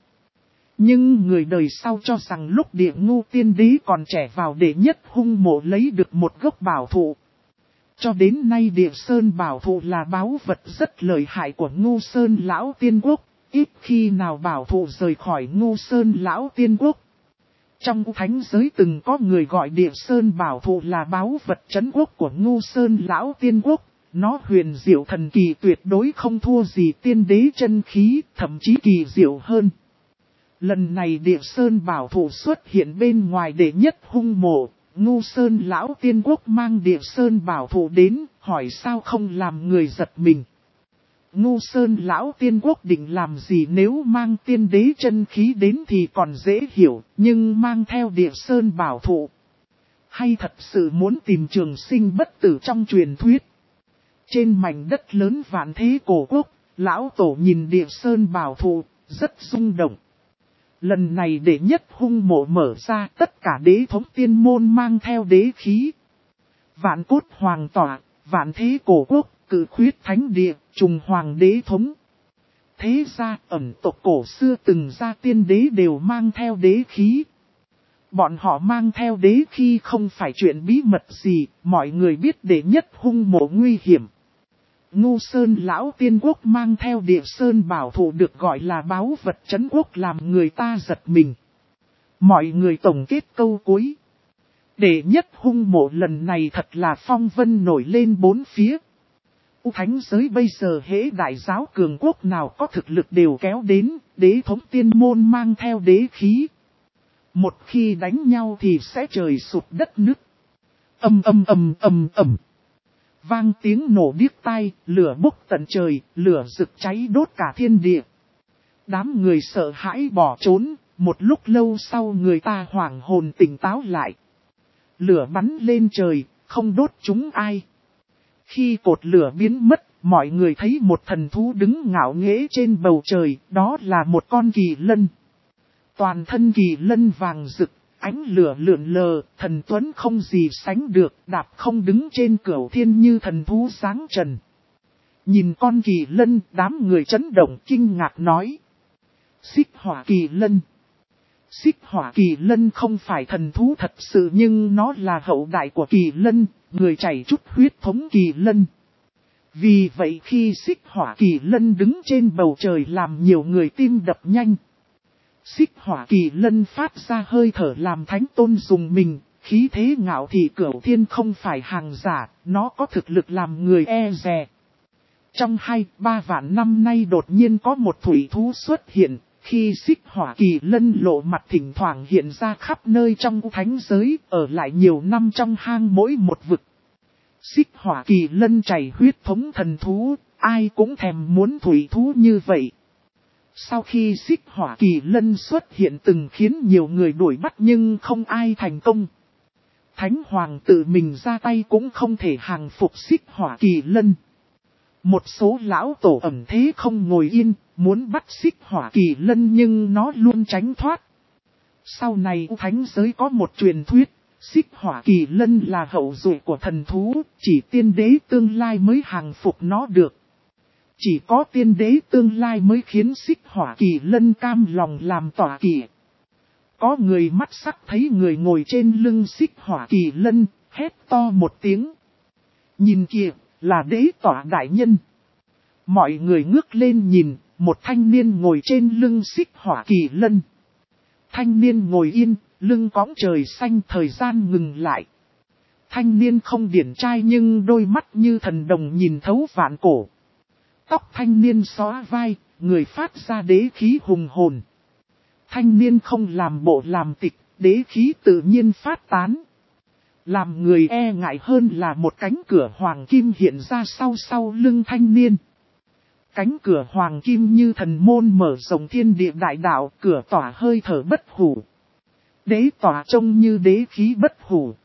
Nhưng người đời sau cho rằng lúc địa Ngu tiên đế còn trẻ vào đệ nhất hung mộ lấy được một gốc bảo thụ. Cho đến nay Địa Sơn bảo thụ là báu vật rất lợi hại của Ngu Sơn lão tiên quốc, ít khi nào bảo thụ rời khỏi Ngu Sơn lão tiên quốc. Trong thánh giới từng có người gọi Địa Sơn bảo thụ là báu vật trấn quốc của Ngu Sơn lão tiên quốc. Nó huyền diệu thần kỳ tuyệt đối không thua gì tiên đế chân khí, thậm chí kỳ diệu hơn. Lần này Địa Sơn bảo thụ xuất hiện bên ngoài đệ nhất hung mộ, Ngu Sơn lão tiên quốc mang Địa Sơn bảo thụ đến, hỏi sao không làm người giật mình. Ngu Sơn lão tiên quốc định làm gì nếu mang tiên đế chân khí đến thì còn dễ hiểu, nhưng mang theo Địa Sơn bảo thụ. Hay thật sự muốn tìm trường sinh bất tử trong truyền thuyết. Trên mảnh đất lớn vạn thế cổ quốc, lão tổ nhìn Địa Sơn bảo thụ, rất rung động. Lần này đệ nhất hung mộ mở ra, tất cả đế thống tiên môn mang theo đế khí. Vạn cốt hoàng tỏa, vạn thế cổ quốc, cự khuyết thánh địa, trùng hoàng đế thống. Thế ra ẩn tộc cổ xưa từng ra tiên đế đều mang theo đế khí. Bọn họ mang theo đế khí không phải chuyện bí mật gì, mọi người biết đệ nhất hung mộ nguy hiểm. Ngu Sơn lão tiên quốc mang theo Địa Sơn bảo thụ được gọi là báu vật trấn quốc làm người ta giật mình. Mọi người tổng kết câu cuối. Đệ nhất hung mộ lần này thật là phong vân nổi lên bốn phía. Thánh giới bây giờ hễ đại giáo cường quốc nào có thực lực đều kéo đến, đế thống tiên môn mang theo đế khí. Một khi đánh nhau thì sẽ trời sụp đất nứt. Ầm. Vang tiếng nổ điếc tai, lửa bốc tận trời, lửa rực cháy đốt cả thiên địa. Đám người sợ hãi bỏ trốn, một lúc lâu sau người ta hoảng hồn tỉnh táo lại. Lửa bắn lên trời, không đốt chúng ai. Khi cột lửa biến mất, mọi người thấy một thần thú đứng ngạo nghễ trên bầu trời, đó là một con kỳ lân. Toàn thân kỳ lân vàng rực, ánh lửa lượn lờ, thần tuấn không gì sánh được, đạp không đứng trên cửu thiên như thần thú sáng trần. Nhìn con kỳ lân, đám người chấn động kinh ngạc nói. Xích hỏa kỳ lân. Xích hỏa kỳ lân không phải thần thú thật sự nhưng nó là hậu đại của kỳ lân, người chảy chút huyết thống kỳ lân. Vì vậy khi xích hỏa kỳ lân đứng trên bầu trời làm nhiều người tim đập nhanh. Xích hỏa kỳ lân phát ra hơi thở làm thánh tôn dùng mình, khí thế ngạo thị cửu thiên không phải hàng giả, nó có thực lực làm người e dè. Trong 2-3 vạn năm nay đột nhiên có một thủy thú xuất hiện, khi xích hỏa kỳ lân lộ mặt thỉnh thoảng hiện ra khắp nơi trong thánh giới, ở lại nhiều năm trong hang mỗi một vực. Xích hỏa kỳ lân chảy huyết thống thần thú, ai cũng thèm muốn thủy thú như vậy. Sau khi xích hỏa kỳ lân xuất hiện từng khiến nhiều người đuổi bắt nhưng không ai thành công. Thánh hoàng tự mình ra tay cũng không thể hàng phục xích hỏa kỳ lân. Một số lão tổ ẩn thế không ngồi yên, muốn bắt xích hỏa kỳ lân nhưng nó luôn tránh thoát. Sau này thánh giới có một truyền thuyết, xích hỏa kỳ lân là hậu duệ của thần thú, chỉ tiên đế tương lai mới hàng phục nó được. Chỉ có tiên đế tương lai mới khiến xích hỏa kỳ lân cam lòng làm tọa kỵ. Có người mắt sắc thấy người ngồi trên lưng xích hỏa kỳ lân, hét to một tiếng. Nhìn kìa, là đế tọa đại nhân. Mọi người ngước lên nhìn, một thanh niên ngồi trên lưng xích hỏa kỳ lân. Thanh niên ngồi yên, lưng cõng trời xanh, thời gian ngừng lại. Thanh niên không điển trai nhưng đôi mắt như thần đồng nhìn thấu vạn cổ. Tóc thanh niên xóa vai, người phát ra đế khí hùng hồn. Thanh niên không làm bộ làm tịch, đế khí tự nhiên phát tán. Làm người e ngại hơn là một cánh cửa hoàng kim hiện ra sau lưng thanh niên. Cánh cửa hoàng kim như thần môn mở rộng thiên địa đại đạo, cửa tỏa hơi thở bất hủ. Đế tỏa trông như đế khí bất hủ.